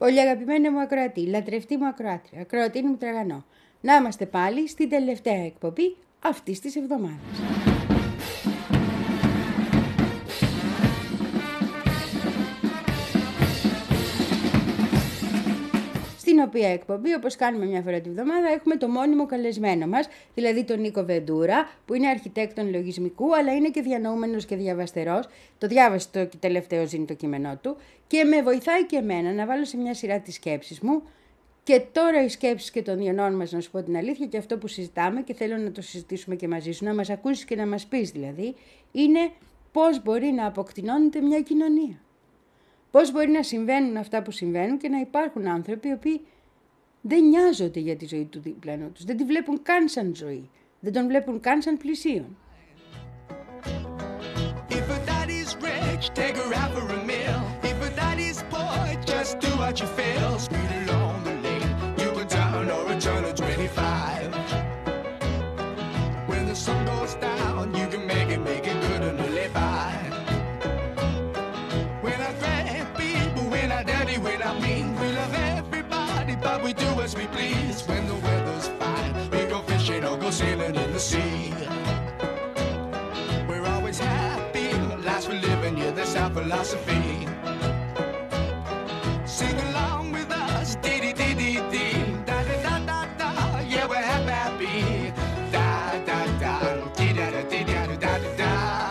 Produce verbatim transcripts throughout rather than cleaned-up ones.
Πολύ αγαπημένη μου ακροατή, λατρευτή μου ακροάτρια, ακροατίνη μου τραγανό. Να είμαστε πάλι στην τελευταία εκπομπή αυτής της εβδομάδας. Στην οποία εκπομπή, όπως κάνουμε μια φορά τη βδομάδα, έχουμε το μόνιμο καλεσμένο μας, δηλαδή τον Νίκο Βεντούρα, που είναι αρχιτέκτον λογισμικού, αλλά είναι και διανοούμενος και διαβαστερός. Το διάβασε το τελευταίο ζήνη το κείμενό του και με βοηθάει και εμένα να βάλω σε μια σειρά τις σκέψεις μου. Και τώρα οι σκέψεις και των διανών μας, να σου πω την αλήθεια, και αυτό που συζητάμε και θέλω να το συζητήσουμε και μαζί σου, να μας ακούσεις και να μας πεις δηλαδή, είναι πώς μπορεί να αποκτηνώνεται μια κοινωνία. Πώς μπορεί να συμβαίνουν αυτά που συμβαίνουν και να υπάρχουν άνθρωποι οι οποίοι δεν νοιάζονται για τη ζωή του διπλανού τους, δεν τη βλέπουν καν σαν ζωή, δεν τον βλέπουν καν σαν πλησίον. We do as we please. When the weather's fine, we go fishing or go sailing in the sea. We're always happy, lives we're living, yeah, that's our philosophy. Sing along with us, dee dee dee dee dee, da da da da da, yeah, we're happy, happy, da da da, dee da da dee da da da da da,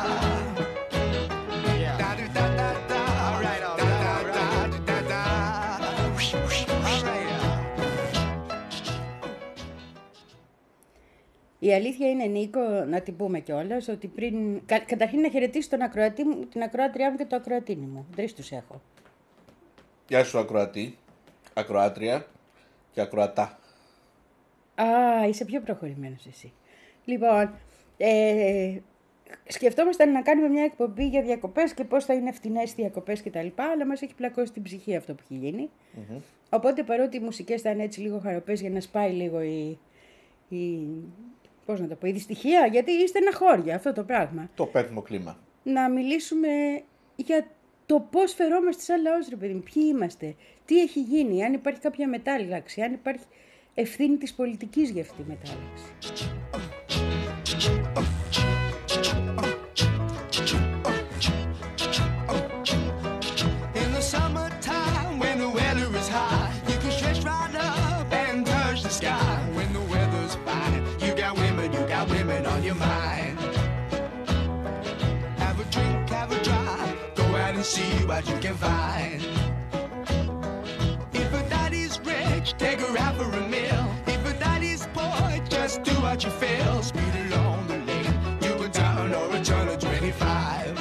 da da da da da, all right, all right, all right, da da da, all right. Η αλήθεια είναι, Νίκο, να την πούμε κιόλας, ότι πριν. Κα, καταρχήν να χαιρετήσω τον ακροατή μου, την ακροάτριά μου και το ακροατίνι μου. Τρεις τους έχω. Γεια σου, ακροατή, ακροάτρια και ακροατά. Α, είσαι πιο προχωρημένος εσύ. Λοιπόν, ε, σκεφτόμασταν να κάνουμε μια εκπομπή για διακοπές και πώς θα είναι φτηνές οι διακοπές κτλ. Αλλά μας έχει πλακώσει την ψυχή αυτό που έχει γίνει. Mm-hmm. Οπότε παρότι οι μουσικές θα είναι έτσι λίγο χαροπές για να σπάει λίγο η. η πώς να το πω, η δυστυχία, γιατί είστε ένα χώρια αυτό το πράγμα. Το πέφτιμο κλίμα. Να μιλήσουμε για το πώς φερόμαστε σαν λαός, ρε παιδί, ποιοι είμαστε, τι έχει γίνει, αν υπάρχει κάποια μετάλλαξη, αν υπάρχει ευθύνη της πολιτικής για αυτή τη μετάλλαξη. Women on your mind. Have a drink, have a drive. Go out and see what you can find. If a daddy's rich, take her out for a meal. If a daddy's poor, just do what you feel. Speed along the lane, you can turn or return to twenty-five.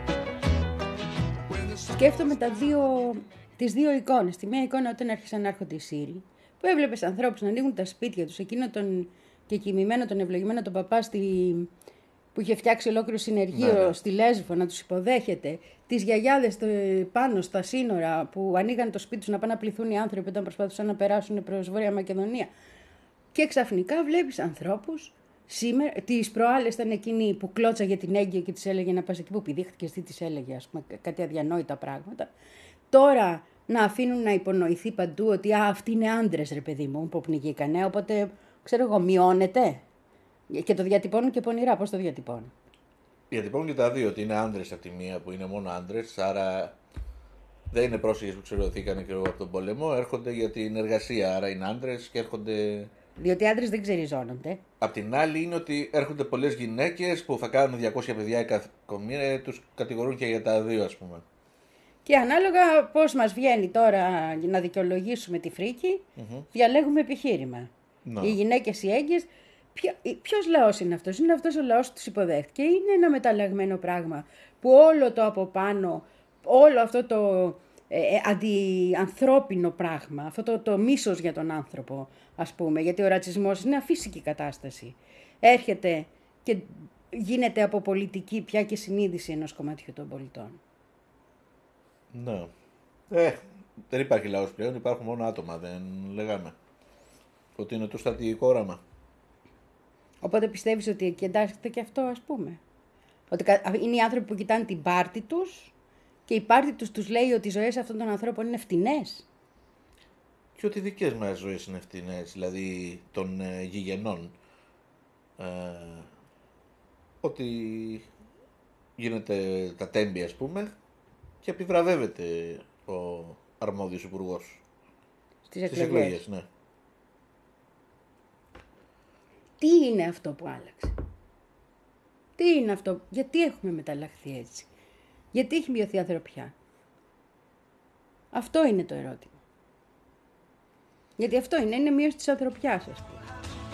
Σκέφτομαι τα δύο, τις δύο εικόνες. Τη μία εικόνα όταν άρχισαν να έρχονται οι Σύριοι, που έβλεπες ανθρώπους να ανοίγουν τα σπίτια τους, εκείνο τον και κοιμημένο τον ευλογημένο τον παπά στη... που είχε φτιάξει ολόκληρο συνεργείο, ναι, ναι, στη Λέσβο να τους υποδέχεται, τις γιαγιάδες πάνω στα σύνορα που ανοίγαν το σπίτι τους να πάνε να πληθούν οι άνθρωποι όταν προσπαθούσαν να περάσουν προς Βόρεια Μακεδονία. Και ξαφνικά βλέπεις ανθρώπους, σήμερα, τις προάλλες ήταν εκείνη που κλώτσαγε την έγκυο και της έλεγε να πας εκεί που πηδήχτηκες, τι της έλεγε, ας πούμε, κάτι αδιανόητα πράγματα. Τώρα να αφήνουν να υπονοηθεί παντού ότι α, αυτοί είναι άντρες, ρε παιδί μου, που πνιγήκανε, οπότε. Ξέρω εγώ, μειώνεται και το διατυπώνουν και πονηρά. Πώς το διατυπώνουν? Διατυπώνουν και τα δύο, ότι είναι άντρες από τη μία που είναι μόνο άντρες, άρα δεν είναι πρόσφυγες που ξερωθήκαν και από τον πόλεμο, έρχονται για την εργασία, άρα είναι άντρες και έρχονται. Διότι οι άντρες δεν ξεριζώνονται. Απ' την άλλη είναι ότι έρχονται πολλές γυναίκες που θα κάνουν διακόσια παιδιά κάθε μήνα, τους κατηγορούν και για τα δύο, ας πούμε. Και ανάλογα πώς μας βγαίνει τώρα να δικαιολογήσουμε τη φρίκη, mm-hmm. διαλέγουμε επιχείρημα. No. Οι γυναίκες, οι έγκυες, ποιο, ποιος λαός είναι αυτός? Είναι αυτός ο λαός που τους υποδέχτηκε. Είναι ένα μεταλλαγμένο πράγμα που όλο το από πάνω, όλο αυτό το ε, αντιανθρώπινο πράγμα, αυτό το, το μίσος για τον άνθρωπο, ας πούμε, γιατί ο ρατσισμός είναι αφύσικη κατάσταση. Έρχεται και γίνεται από πολιτική πια και συνείδηση ενός κομματιού των πολιτών. Ναι. Ε, δεν υπάρχει λαός πλέον, υπάρχουν μόνο άτομα, δεν λέγαμε. Ότι είναι το στρατηγικό όραμα. Οπότε πιστεύεις ότι εκεί εντάσσεται και αυτό, ας πούμε? Ότι είναι οι άνθρωποι που κοιτάνε την πάρτη τους και η πάρτη τους τους λέει ότι οι ζωές αυτών των ανθρώπων είναι φτηνές. και ότι οι δικές μας ζωές είναι ευθυνές, δηλαδή των ε, γηγενών. Ε, ότι γίνεται τα τέμπη, ας πούμε, και επιβραβεύεται ο αρμόδιος υπουργός Στις στις εκλογές. εκλογές. Ναι. Τι είναι αυτό που άλλαξε? Τι είναι αυτό? Γιατί έχουμε μεταλλαχθεί έτσι? Γιατί έχει μειωθεί η ανθρωπιά? Αυτό είναι το ερώτημα. Γιατί αυτό είναι, είναι μείωση της ανθρωπιάς, ας πούμε.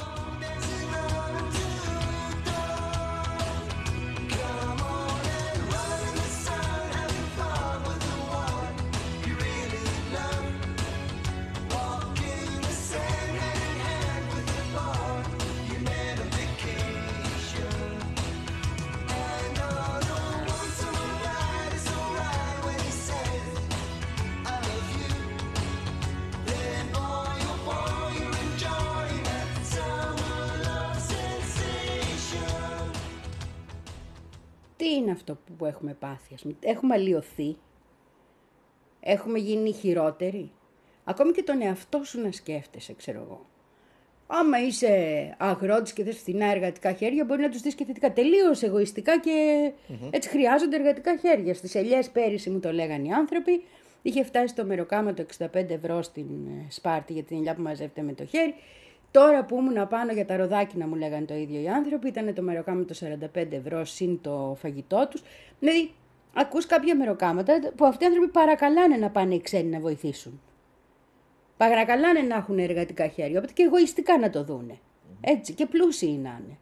Τι είναι αυτό που έχουμε πάθει? Ας πούμε? Έχουμε αλλοιωθεί? Έχουμε γίνει χειρότεροι? Ακόμη και τον εαυτό σου να σκέφτεσαι, ξέρω εγώ. Άμα είσαι αγρότης και θες φθηνά εργατικά χέρια, μπορεί να τους δεις και θετικά. Τελείως εγωιστικά και mm-hmm. έτσι χρειάζονται εργατικά χέρια. Στις ελιές πέρυσι μου το λέγανε οι άνθρωποι. Είχε φτάσει το μεροκάματο εξήντα πέντε ευρώ στην Σπάρτη για την ελιά που μαζεύεται με το χέρι. Τώρα που ήμουν πάνω για τα ροδάκινα μου λέγανε το ίδιο οι άνθρωποι, ήταν το μεροκάματο σαράντα πέντε ευρώ συν το φαγητό τους. Δηλαδή, ακούς κάποια μεροκάματα που αυτοί οι άνθρωποι παρακαλάνε να πάνε οι ξένοι να βοηθήσουν. Παρακαλάνε να έχουν εργατικά χέρια, οπότε και εγωιστικά να το δούνε. Έτσι, και πλούσιοι να είναι.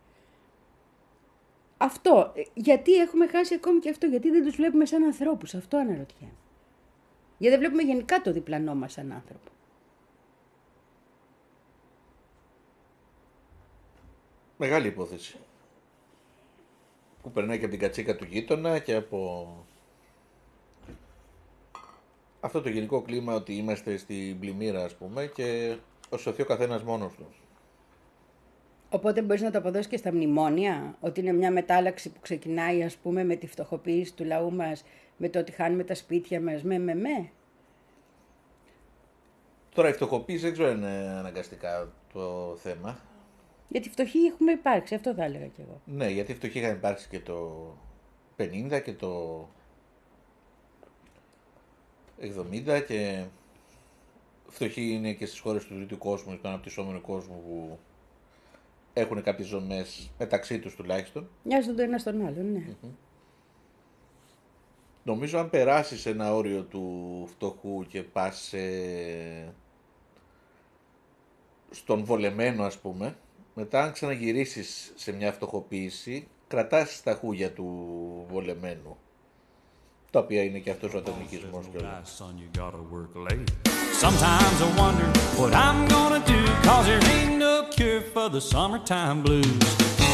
Αυτό, γιατί έχουμε χάσει ακόμη και αυτό, γιατί δεν τους βλέπουμε σαν ανθρώπους, αυτό αναρωτιέμαι. Γιατί δεν βλέπουμε γενικά το διπλανό μας σαν άνθρωπο. Μεγάλη υπόθεση. Που περνάει και από την κατσίκα του γείτονα και από αυτό το γενικό κλίμα ότι είμαστε στην πλημμύρα, ας πούμε, και ο σωθεί ο καθένας μόνος του. Οπότε μπορείς να το αποδώσεις και στα μνημόνια, ότι είναι μια μετάλλαξη που ξεκινάει, ας πούμε, με τη φτωχοποίηση του λαού μας, με το ότι χάνουμε τα σπίτια μας, με με με. Τώρα η φτωχοποίηση δεν ξέρω αν είναι αναγκαστικά το θέμα. Γιατί φτωχοί έχουμε υπάρξει, αυτό θα έλεγα κι εγώ. Ναι, γιατί φτωχοί είχαν υπάρξει και το πενήντα και το εβδομήντα και φτωχοί είναι και στις χώρες του τρίτου κόσμου, στον αναπτυσσόμενο κόσμο που έχουν κάποιες ζωνές μεταξύ τους τουλάχιστον. Μοιάζουν το ένα στον άλλον, ναι. Mm-hmm. Νομίζω αν περάσεις ένα όριο του φτωχού και πας σε... στον βολεμένο, ας πούμε, μετά αν ξαναγυρίσεις σε μια φτωχοποίηση, κρατάς τα χούγια του βολεμένου, τα οποία είναι και αυτός ο ατομικισμός και όλα. Sometimes I wonder what I'm gonna do, cause there ain't no cure for the summertime blues.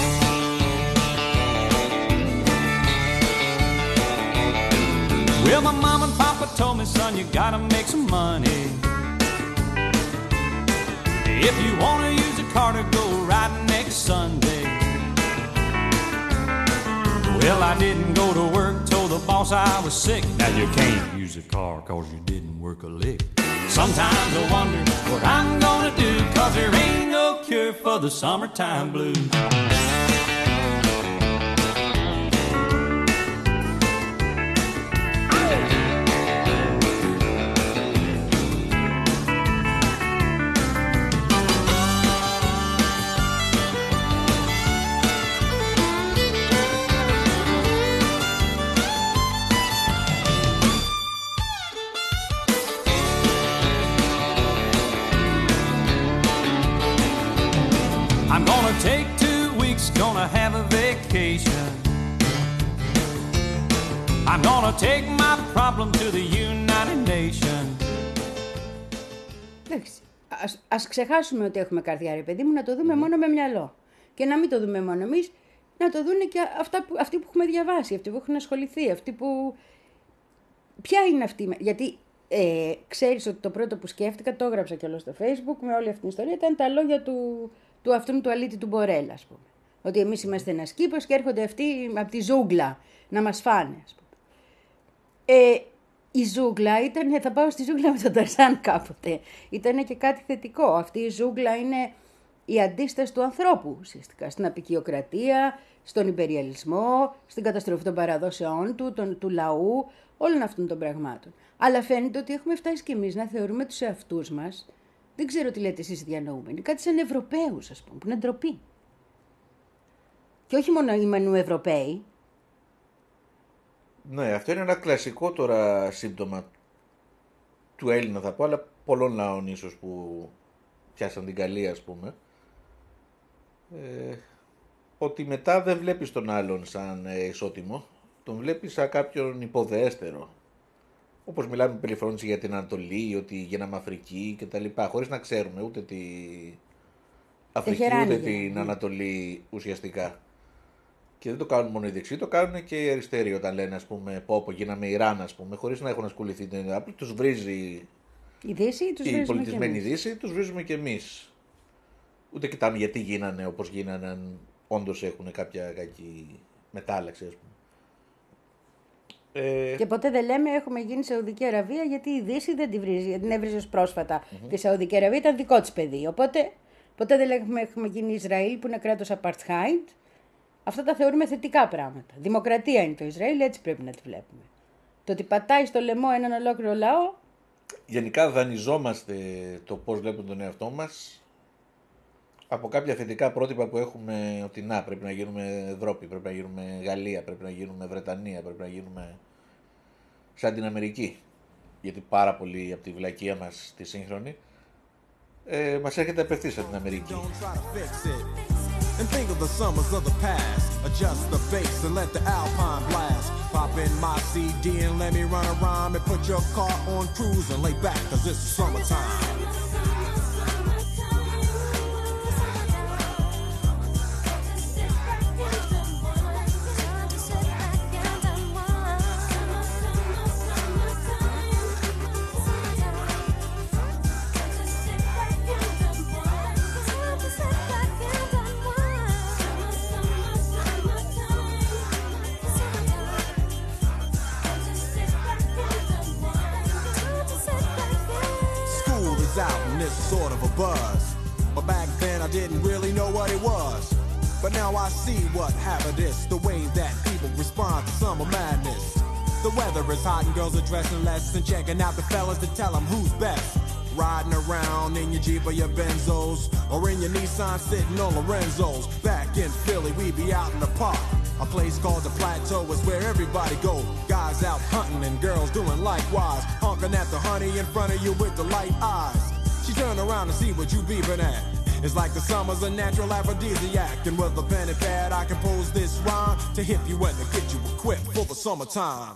Well, my mom and papa told me, son, you gotta make some money. If you wanna use a car to go riding next Sunday. Well, I didn't go to work, told the boss I was sick. Now you can't use a car cause you didn't work a lick. Sometimes I wonder what I'm gonna do, cause there ain't no cure for the summertime blues. I'm gonna take two weeks, gonna have a vacation. I'm gonna take my problem to the United Nations. Εντάξει, ας, ας ξεχάσουμε ότι έχουμε καρδιά, ρε παιδί μου, να το δούμε mm. μόνο με μυαλό. Και να μην το δούμε μόνο εμείς, να το δουν και αυτά που, αυτοί που έχουμε διαβάσει, αυτοί που έχουν ασχοληθεί, αυτοί που... Ποια είναι αυτή, γιατί ε, ξέρεις ότι το πρώτο που σκέφτηκα, το έγραψα κιόλας στο Facebook, με όλη αυτή την ιστορία, ήταν τα λόγια του... του αυτού του αλήτη του Μπορέλ, ας πούμε. Ότι εμείς είμαστε ένας κήπος και έρχονται αυτοί από τη ζούγκλα να μας φάνε, ας πούμε. Ε, η ζούγκλα ήταν, θα πάω στη ζούγκλα με τον Ταρζάν κάποτε, ήταν και κάτι θετικό. Αυτή η ζούγκλα είναι η αντίσταση του ανθρώπου ουσιαστικά, στην απικιοκρατία, στον υπεριαλισμό, στην καταστροφή των παραδόσεών του, τον, του λαού, όλων αυτών των πραγμάτων. Αλλά φαίνεται ότι έχουμε φτάσει κι εμείς να θεωρούμε τους εαυτούς μας, δεν ξέρω τι λέτε εσείς διανοούμενοι, κάτι σαν Ευρωπαίους ας πούμε, που είναι ντροπή. Και όχι μόνο οι Ευρωπαίοι. Ναι, αυτό είναι ένα κλασικό τώρα σύμπτωμα του Έλληνα θα πω, αλλά πολλών λαών ίσως που πιάσαν την Γαλλία ας πούμε. Ε, ότι μετά δεν βλέπεις τον άλλον σαν ε, ισότιμο, τον βλέπεις σαν κάποιον υποδέστερο. Όπως μιλάμε με περιφρόνηση για την Ανατολή, ότι γίναμε Αφρική και τα λοιπά, χωρίς να ξέρουμε ούτε τη Αφρική ούτε την Ανατολή ουσιαστικά. Και δεν το κάνουν μόνο οι δεξιοί, το κάνουν και οι αριστεροί όταν λένε ας πούμε πω πω γίναμε Ιράν ας πούμε, χωρίς να έχουν ασχοληθεί την Ελλάδα, τους βρίζει η, Δύση, τους η πολιτισμένη Δύση, τους βρίζουμε και εμείς. Ούτε κοιτάμε γιατί γίνανε όπως γίνανε, αν όντως έχουν κάποια κακή μετάλλαξη ας πούμε. Ε... Και ποτέ δεν λέμε έχουμε γίνει Σαουδική Αραβία γιατί η Δύση δεν την βρίζει, γιατί την έβριζε ως πρόσφατα. Mm-hmm. Τη Σαουδική Αραβία ήταν δικό της παιδί. Οπότε ποτέ δεν λέμε έχουμε γίνει Ισραήλ που είναι κράτος apartheid. Αυτά τα θεωρούμε θετικά πράγματα. Δημοκρατία είναι το Ισραήλ, έτσι πρέπει να τη βλέπουμε. Το ότι πατάει στο λαιμό έναν ολόκληρο λαό. Γενικά δανειζόμαστε το πώς βλέπουμε τον εαυτό μας από κάποια θετικά πρότυπα που έχουμε, ότι να πρέπει να γίνουμε Ευρώπη, πρέπει να γίνουμε Γαλλία, πρέπει να γίνουμε Βρετανία, πρέπει να γίνουμε σαν την Αμερική. Γιατί πάρα πολύ από τη βλακεία μας τη σύγχρονη ε, μας έρχεται απευθείας από την Αμερική. And think of the summers of the past. Adjust the bass and let the Alpine blast. Pop in my C D and let me run around and put your car on cruise and lay back, cause it's summertime. Out in this sort of a buzz, but back then I didn't really know what it was. But now I see what happened is the way that people respond to summer madness. The weather is hot and girls are dressing less and checking out the fellas to tell them who's best. Riding around in your Jeep or your Benzos, or in your Nissan sitting on Lorenzo's. Back in Philly we be out in the park. A place called the Plateau is where everybody go. Guys out hunting and girls doing likewise. Honking at the honey in front of you with the light eyes. She turn around and see what you beeping at. It's like the summer's a natural aphrodisiac. And with a pen and pad I compose this rhyme to hit you and to get you equipped for the summertime.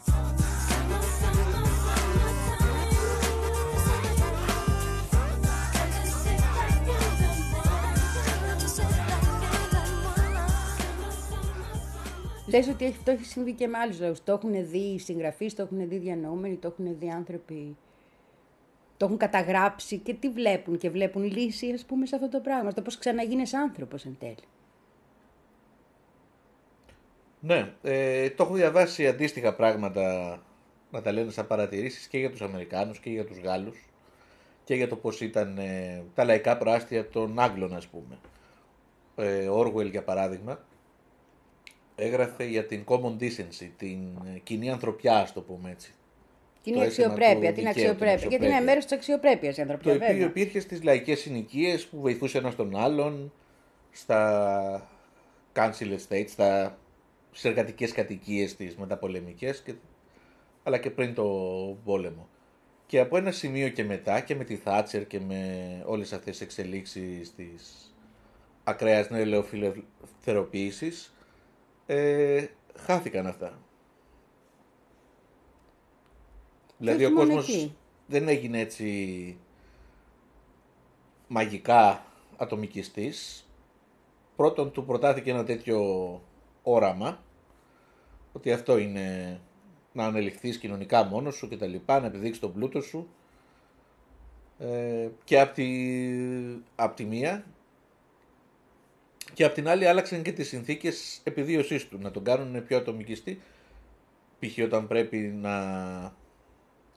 Λες ότι το έχει συμβεί και με άλλους λαούς. Το έχουν δει οι συγγραφείς, το έχουν δει διανοούμενοι, το έχουν δει άνθρωποι. Το έχουν καταγράψει και τι βλέπουν και βλέπουν λύση ας πούμε σε αυτό το πράγμα. Στο πώς ξαναγίνεις άνθρωπος εν τέλει. Ναι, ε, το έχω διαβάσει αντίστοιχα πράγματα να τα λένε σαν παρατηρήσεις και για τους Αμερικάνους και για τους Γάλλους και για το πώς ήταν ε, τα λαϊκά προάστια των Άγγλων ας πούμε. Ε, Orwell για παράδειγμα έγραφε για την common decency, την κοινή ανθρωπιά ας το πούμε έτσι. Κοινή αξιοπρέπεια, την αξιοπρέπεια. Γιατί είναι μέρος της αξιοπρέπειας η ανθρωπιά. Το οποίο υπήρχε στις λαϊκές συνοικίες που βοηθούσε ένας τον άλλον, στα council estates, στα εργατικές κατοικίες της μεταπολεμικές, και, αλλά και πριν το πόλεμο. Και από ένα σημείο και μετά, και με τη Θάτσερ και με όλες αυτές τις εξελίξεις της ακραίας νεολαιοφιλελευθεροποίησης, ε, χάθηκαν αυτά. Δηλαδή ο κόσμος εκεί δεν έγινε έτσι μαγικά ατομικιστής. Πρώτον του προτάθηκε ένα τέτοιο όραμα, ότι αυτό είναι να ανελιχθείς κοινωνικά μόνος σου και τα λοιπά, να επιδείξεις τον πλούτο σου. Ε, και από τη, απ' τη μία και απ' την άλλη άλλαξαν και τις συνθήκες επιβίωσής του, να τον κάνουν πιο ατομικιστή. Π.χ. όταν πρέπει να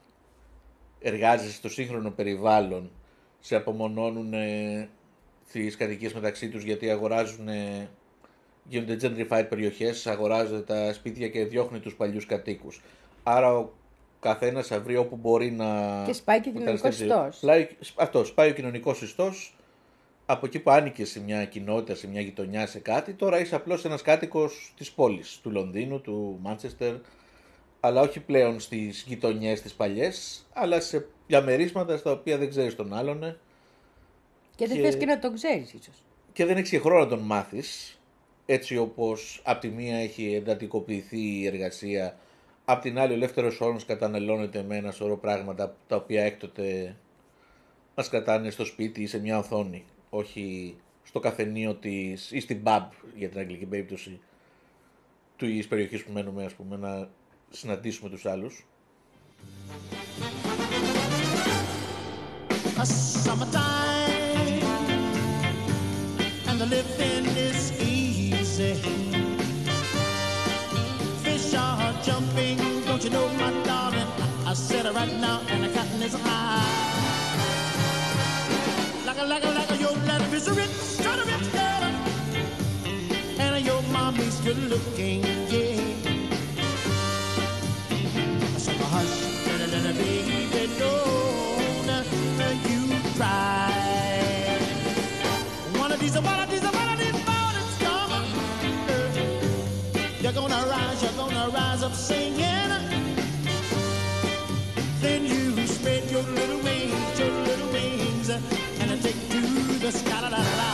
εργάζεσαι στο σύγχρονο περιβάλλον, σε απομονώνουν ε, τις κατοικίες μεταξύ τους, γιατί αγοράζουν, ε, γίνονται gentrified περιοχές, αγοράζονται τα σπίτια και διώχνουν τους παλιούς κατοίκους. Άρα ο καθένας θα βρει όπου μπορεί να... Και σπάει και ο κοινωνικός ιστός. Αυτό, σπάει ο κοινωνικός ιστός. Από εκεί που άνοικε σε μια κοινότητα, σε μια γειτονιά, σε κάτι, τώρα είσαι απλώς ένας κάτοικος της πόλης, του Λονδίνου, του Μάντσεστερ, αλλά όχι πλέον στις γειτονιές τις παλιές, αλλά σε διαμερίσματα στα οποία δεν ξέρεις τον άλλον. Και δεν θες και να τον ξέρεις ίσως. Και δεν έχεις και χρόνο να τον μάθεις, έτσι όπως απ' τη μία έχει εντατικοποιηθεί η εργασία, απ' την άλλη ο ελεύθερος χρόνος καταναλώνεται με ένα σωρό πράγματα τα οποία έκτοτε μας κρατάνε στο σπίτι ή σε μια οθόνη, όχι στο καφενείο της ή στην pub, για την αγγλική περίπτωση της περιοχής που μένουμε, ας πούμε, να συναντήσουμε τους άλλους. A summertime and the living is easy. Fish are jumping, don't you know, my darling? I said it right now, and the cotton is high. Like a, like a, like a, your daddy is a rich, kind of rich girl, and your mommy's good looking, yeah. I said, hush, little, little baby, don't you cry. One of these, one of these, one of these mornings come, you're gonna rise, you're gonna rise up singing. Then you spread your little wings, your little wings, and take to the sky. La, la, la.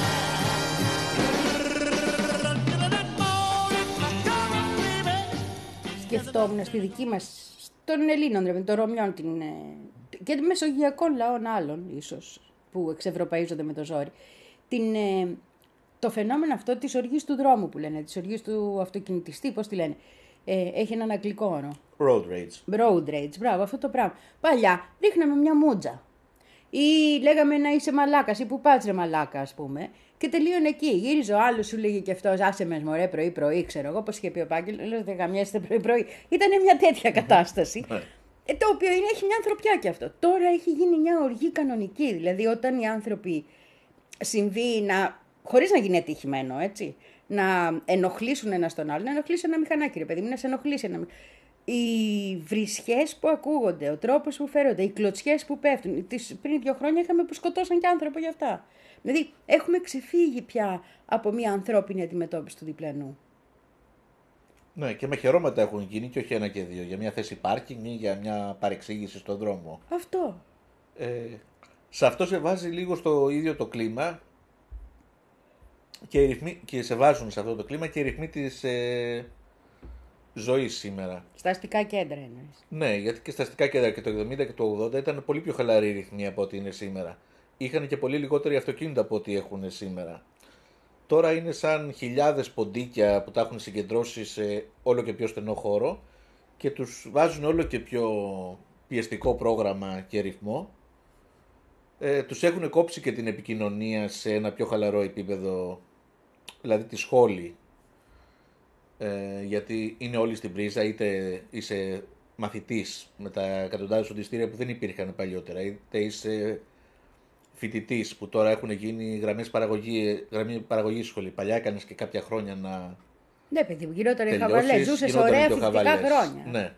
Σκεφτόμουν στη δική μας, των Ελλήνων, δηλαδή, των Ρωμιών, την, και των μεσογειακών λαών άλλων, ίσως, που εξευρωπαίζονται με το ζόρι, την, το φαινόμενο αυτό της οργής του δρόμου που λένε, της οργής του αυτοκινητιστή, πώς τη λένε, ε, έχει έναν αγγλικό όρο. Road rage. Road rage, μπράβο, αυτό το πράγμα. Παλιά ρίχναμε μια μούτζα. Ή λέγαμε να είσαι μαλάκας ή που πας ρε μαλάκα, ας πούμε, και τελείωνε εκεί. Γύριζε ο άλλος, σου λέγε και αυτός, άσε με μωρέ πρωί-πρωί, ξέρω εγώ, πώς είχε πει ο Πάγγελος, δεν γαμιέστε πρωί-πρωί. Ήταν μια τέτοια κατάσταση. ε, το οποίο είναι, έχει μια ανθρωπιά και αυτό. Τώρα έχει γίνει μια οργή κανονική. Δηλαδή, όταν οι άνθρωποι συμβεί να. Χωρίς να γίνει ατυχημένο, έτσι. Να ενοχλήσουν ένα τον άλλο, να ενοχλήσει ένα μηχανάκι, ρε παιδί μου, να σε ενοχλήσει ένα μηχανάκι. Οι βρισιές που ακούγονται, ο τρόπος που φέρονται, οι κλωτσιές που πέφτουν. Τις, πριν δύο χρόνια είχαμε που σκοτώσαν και άνθρωπο για αυτά. Δηλαδή, έχουμε ξεφύγει πια από μια ανθρώπινη αντιμετώπιση του διπλανού. Ναι, και με χαιρόματα έχουν γίνει και όχι ένα και δύο. Για μια θέση πάρκινγκ ή για μια παρεξήγηση στον δρόμο. Αυτό. Ε, σε αυτό σε βάζει λίγο στο ίδιο το κλίμα και, οι ρυθμοί, και σε βάζουν σε αυτό το κλίμα και οι ρυθμοί της ε, ζωής σήμερα. Στα αστικά κέντρα εννοείς. Ναι, γιατί και στα αστικά κέντρα και το εβδομήντα και το ογδόντα ήταν πολύ πιο χαλαροί ρυθμοί από ό,τι είναι σήμερα. Είχαν και πολύ λιγότεροι αυτοκίνητα από ό,τι έχουν σήμερα. Τώρα είναι σαν χιλιάδες ποντίκια που τα έχουν συγκεντρώσει σε όλο και πιο στενό χώρο και τους βάζουν όλο και πιο πιεστικό πρόγραμμα και ρυθμό. Ε, τους έχουν κόψει και την επικοινωνία σε ένα πιο χαλαρό επίπεδο, δηλαδή τη σχόλη. Ε, γιατί είναι όλοι στην πρίζα, είτε είσαι μαθητής με τα εκατοντάδες φροντιστήρια που δεν υπήρχαν παλιότερα, είτε είσαι φοιτητής που τώρα έχουν γίνει γραμμές παραγωγή, γραμμή παραγωγή σχολή. Παλιά έκανες και κάποια χρόνια να. Ναι, παιδί μου, γινόταν οι χαβαλές. Ζούσες ωραία φοιτητικά χρόνια. Ναι.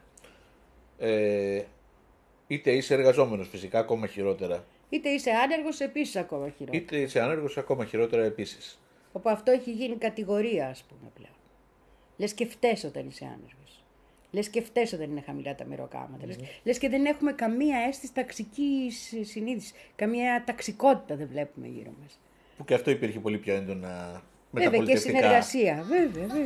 Ε, είτε είσαι εργαζόμενος φυσικά, ακόμα χειρότερα. Είτε είσαι άνεργος, επίσης ακόμα χειρότερα. Είτε είσαι άνεργος, ακόμα χειρότερα επίσης. Όπου αυτό έχει γίνει κατηγορία, ας πούμε πλέον. Λες και φταίς όταν είσαι άνεργος. Λες και φταίς όταν είναι χαμηλά τα μεροκάματα. Mm. Λες, λες και δεν έχουμε καμία αίσθηση ταξικής συνείδησης. Καμία ταξικότητα δεν βλέπουμε γύρω μας. Που και αυτό υπήρχε πολύ πιο έντονα με βέβαια, τα πολιτευτικά. Και συνεργασία, βέβαια, βέβαια.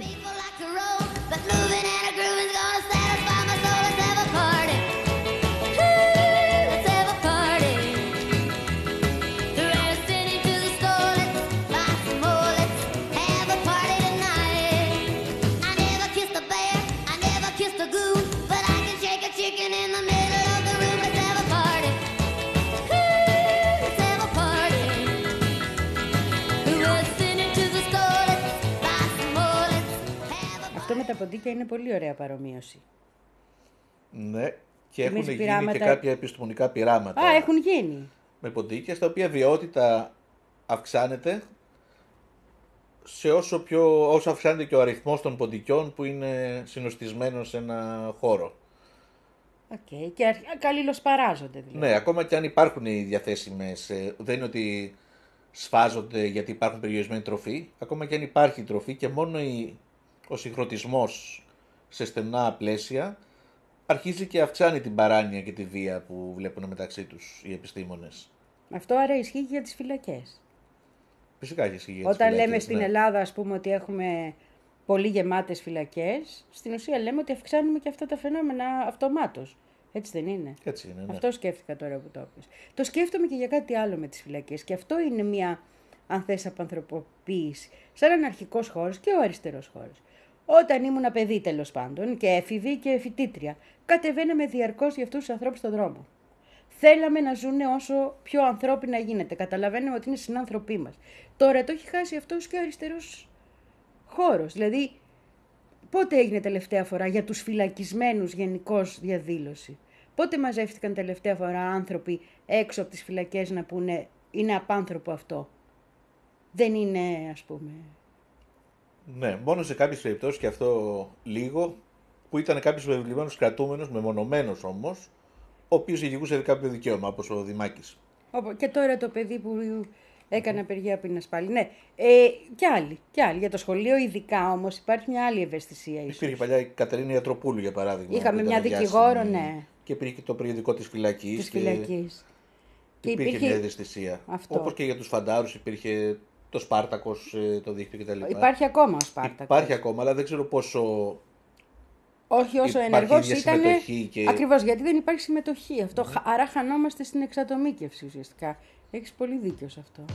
Ναι, Και έχουν Εμείς γίνει πειράματα... και κάποια επιστημονικά πειράματα. Α, έχουν γίνει. Με ποντίκια, στα οποία βιότητα αυξάνεται σε όσο, πιο, όσο αυξάνεται και ο αριθμός των ποντικιών που είναι συνοστισμένος σε ένα χώρο. Okay. Και καλλιλοσπαράζονται δηλαδή. Ναι, ακόμα και αν υπάρχουν οι διαθέσιμες, δεν είναι ότι σφάζονται γιατί υπάρχουν περιορισμένη τροφή, ακόμα και αν υπάρχει τροφή και μόνο η, ο συγχρονισμός σε στενά πλαίσια αρχίζει και αυξάνει την παράνοια και τη βία που βλέπουν μεταξύ τους οι επιστήμονες. Αυτό άρα ισχύει και για τις φυλακές. Φυσικά και ισχύει για τις Όταν φυλακές, λέμε στην ναι. Ελλάδα, ας πούμε, ότι έχουμε πολύ γεμάτες φυλακές, στην ουσία λέμε ότι αυξάνουμε και αυτά τα φαινόμενα αυτομάτως. Έτσι δεν είναι? Έτσι είναι, ναι. Αυτό σκέφτηκα τώρα που το είπες. Το σκέφτομαι και για κάτι άλλο με τις φυλακές. Και αυτό είναι μια, αν θες, απανθρωποποίηση. Σαν έναν αρχικός χώρος και ο αριστερός χώρος. Όταν ήμουν παιδί, τέλος πάντων, και έφηβη και φοιτήτρια, κατεβαίναμε διαρκώς για αυτούς τους ανθρώπους στον δρόμο. Θέλαμε να ζουν όσο πιο ανθρώπινα γίνεται. Καταλαβαίνουμε ότι είναι συνάνθρωποι μας. Τώρα το έχει χάσει αυτός και ο αριστερός χώρος. Δηλαδή, πότε έγινε τελευταία φορά για τους φυλακισμένους γενικώς διαδήλωση? Πότε μαζεύτηκαν τελευταία φορά άνθρωποι έξω από τις φυλακές να πούνε είναι απάνθρωπο αυτό? Δεν είναι, ας πούμε... Ναι, μόνο σε κάποιες περιπτώσεις, και αυτό λίγο, που ήταν κάποιος βεβλημένος κρατούμενος, μεμονωμένος όμως, ο οποίος ηγηγούσε κάποιο δικαίωμα, όπως ο Δημάκης. Και τώρα το παιδί που έκανε απεργία πείνας πάλι. Ναι, ε, και άλλοι, και άλλοι. Για το σχολείο ειδικά όμως υπάρχει μια άλλη ευαισθησία ίσως. Υπήρχε παλιά η Κατερίνα Ιατροπούλου, για παράδειγμα. Είχαμε που μια ήταν δικηγόρο, διάσημη, ναι. Και υπήρχε και το περιοδικό της φυλακής. Της και φυλακής. Και υπήρχε, υπήρχε μια ευαισθησία. Αυτό. Όπως και για τους φαντάρους υπήρχε το Σπάρτακος, το δίκτυο κτλ. Υπάρχει ακόμα ο Σπάρτακος. Υπάρχει ακόμα, αλλά δεν ξέρω πόσο... Όχι όσο υπάρχει ενεργός ίδια ήταν. συμμετοχή και- Ακριβώς, γιατί δεν υπάρχει συμμετοχή. Αυτό, άρα χανόμαστε στην εξατομίκευση ουσιαστικά. Έχεις πολύ δίκιο σε αυτό.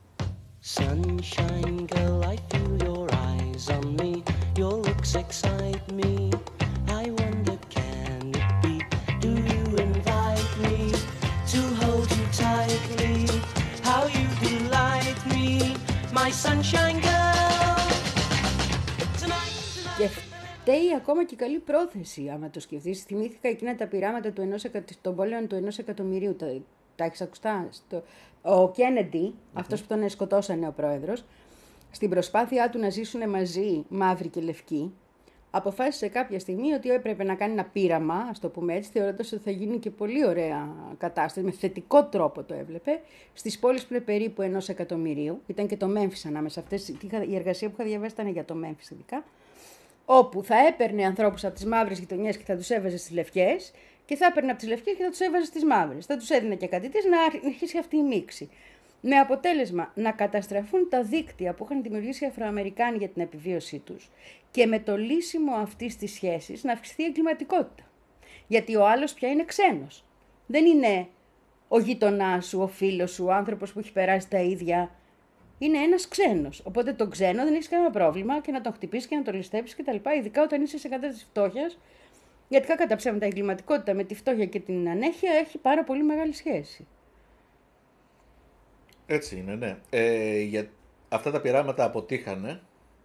Sunshine girl, I feel your eyes on me. Your looks excite me. I wonder, can it be? Do you invite me to hold you tightly? How you delight me, my sunshine girl. Tonight, tonight. Και φταίει ακόμα και καλή πρόθεση, άμα το σκεφτείς. Θυμήθηκα εκείνα τα πειράματα του ενός εκα... των πόλεων του ενός εκατομμυρίου. Τα, τα έχεις ακουστά? Στο... Ο Κέννεντι, mm-hmm. αυτός που τον σκοτώσανε ο πρόεδρος, στην προσπάθειά του να ζήσουν μαζί μαύροι και λευκοί, αποφάσισε κάποια στιγμή ότι έπρεπε να κάνει ένα πείραμα, ας το πούμε έτσι, θεωρώντας ότι θα γίνει και πολύ ωραία κατάσταση, με θετικό τρόπο το έβλεπε, στις πόλεις που είναι περίπου ενός εκατομμυρίου, ήταν και το Μέμφις ανάμεσα αυτές, η εργασία που είχα διαβάσει ήταν για το Μέμφις ειδικά, όπου θα έπαιρνε ανθρώπους από τις μαύρες γειτονιές και θα τους έβαζε στις λευκές, και θα έπαιρνε από τις λευκές και θα τους έβαζε στις μαύρες. Θα τους έδινε και κάτι της να αρχίσει αυτή η μίξη. Με αποτέλεσμα να καταστραφούν τα δίκτυα που είχαν δημιουργήσει οι Αφροαμερικάνοι για την επιβίωσή τους και με το λύσιμο αυτής της σχέσης να αυξηθεί η εγκληματικότητα. Γιατί ο άλλος πια είναι ξένος. Δεν είναι ο γείτονάς σου, ο φίλος σου, ο άνθρωπος που έχει περάσει τα ίδια. Είναι ένας ξένος. Οπότε τον ξένο δεν έχει κανένα πρόβλημα και να τον χτυπήσει και να τον ληστέψει κτλ. Ειδικά όταν είσαι σε κατάσταση φτώχειας. Γιατί κατά ψέματα η εγκληματικότητα με τη φτώχεια και την ανέχεια έχει πάρα πολύ μεγάλη σχέση. Έτσι είναι, ναι. Ε, για... Αυτά τα πειράματα αποτύχανε.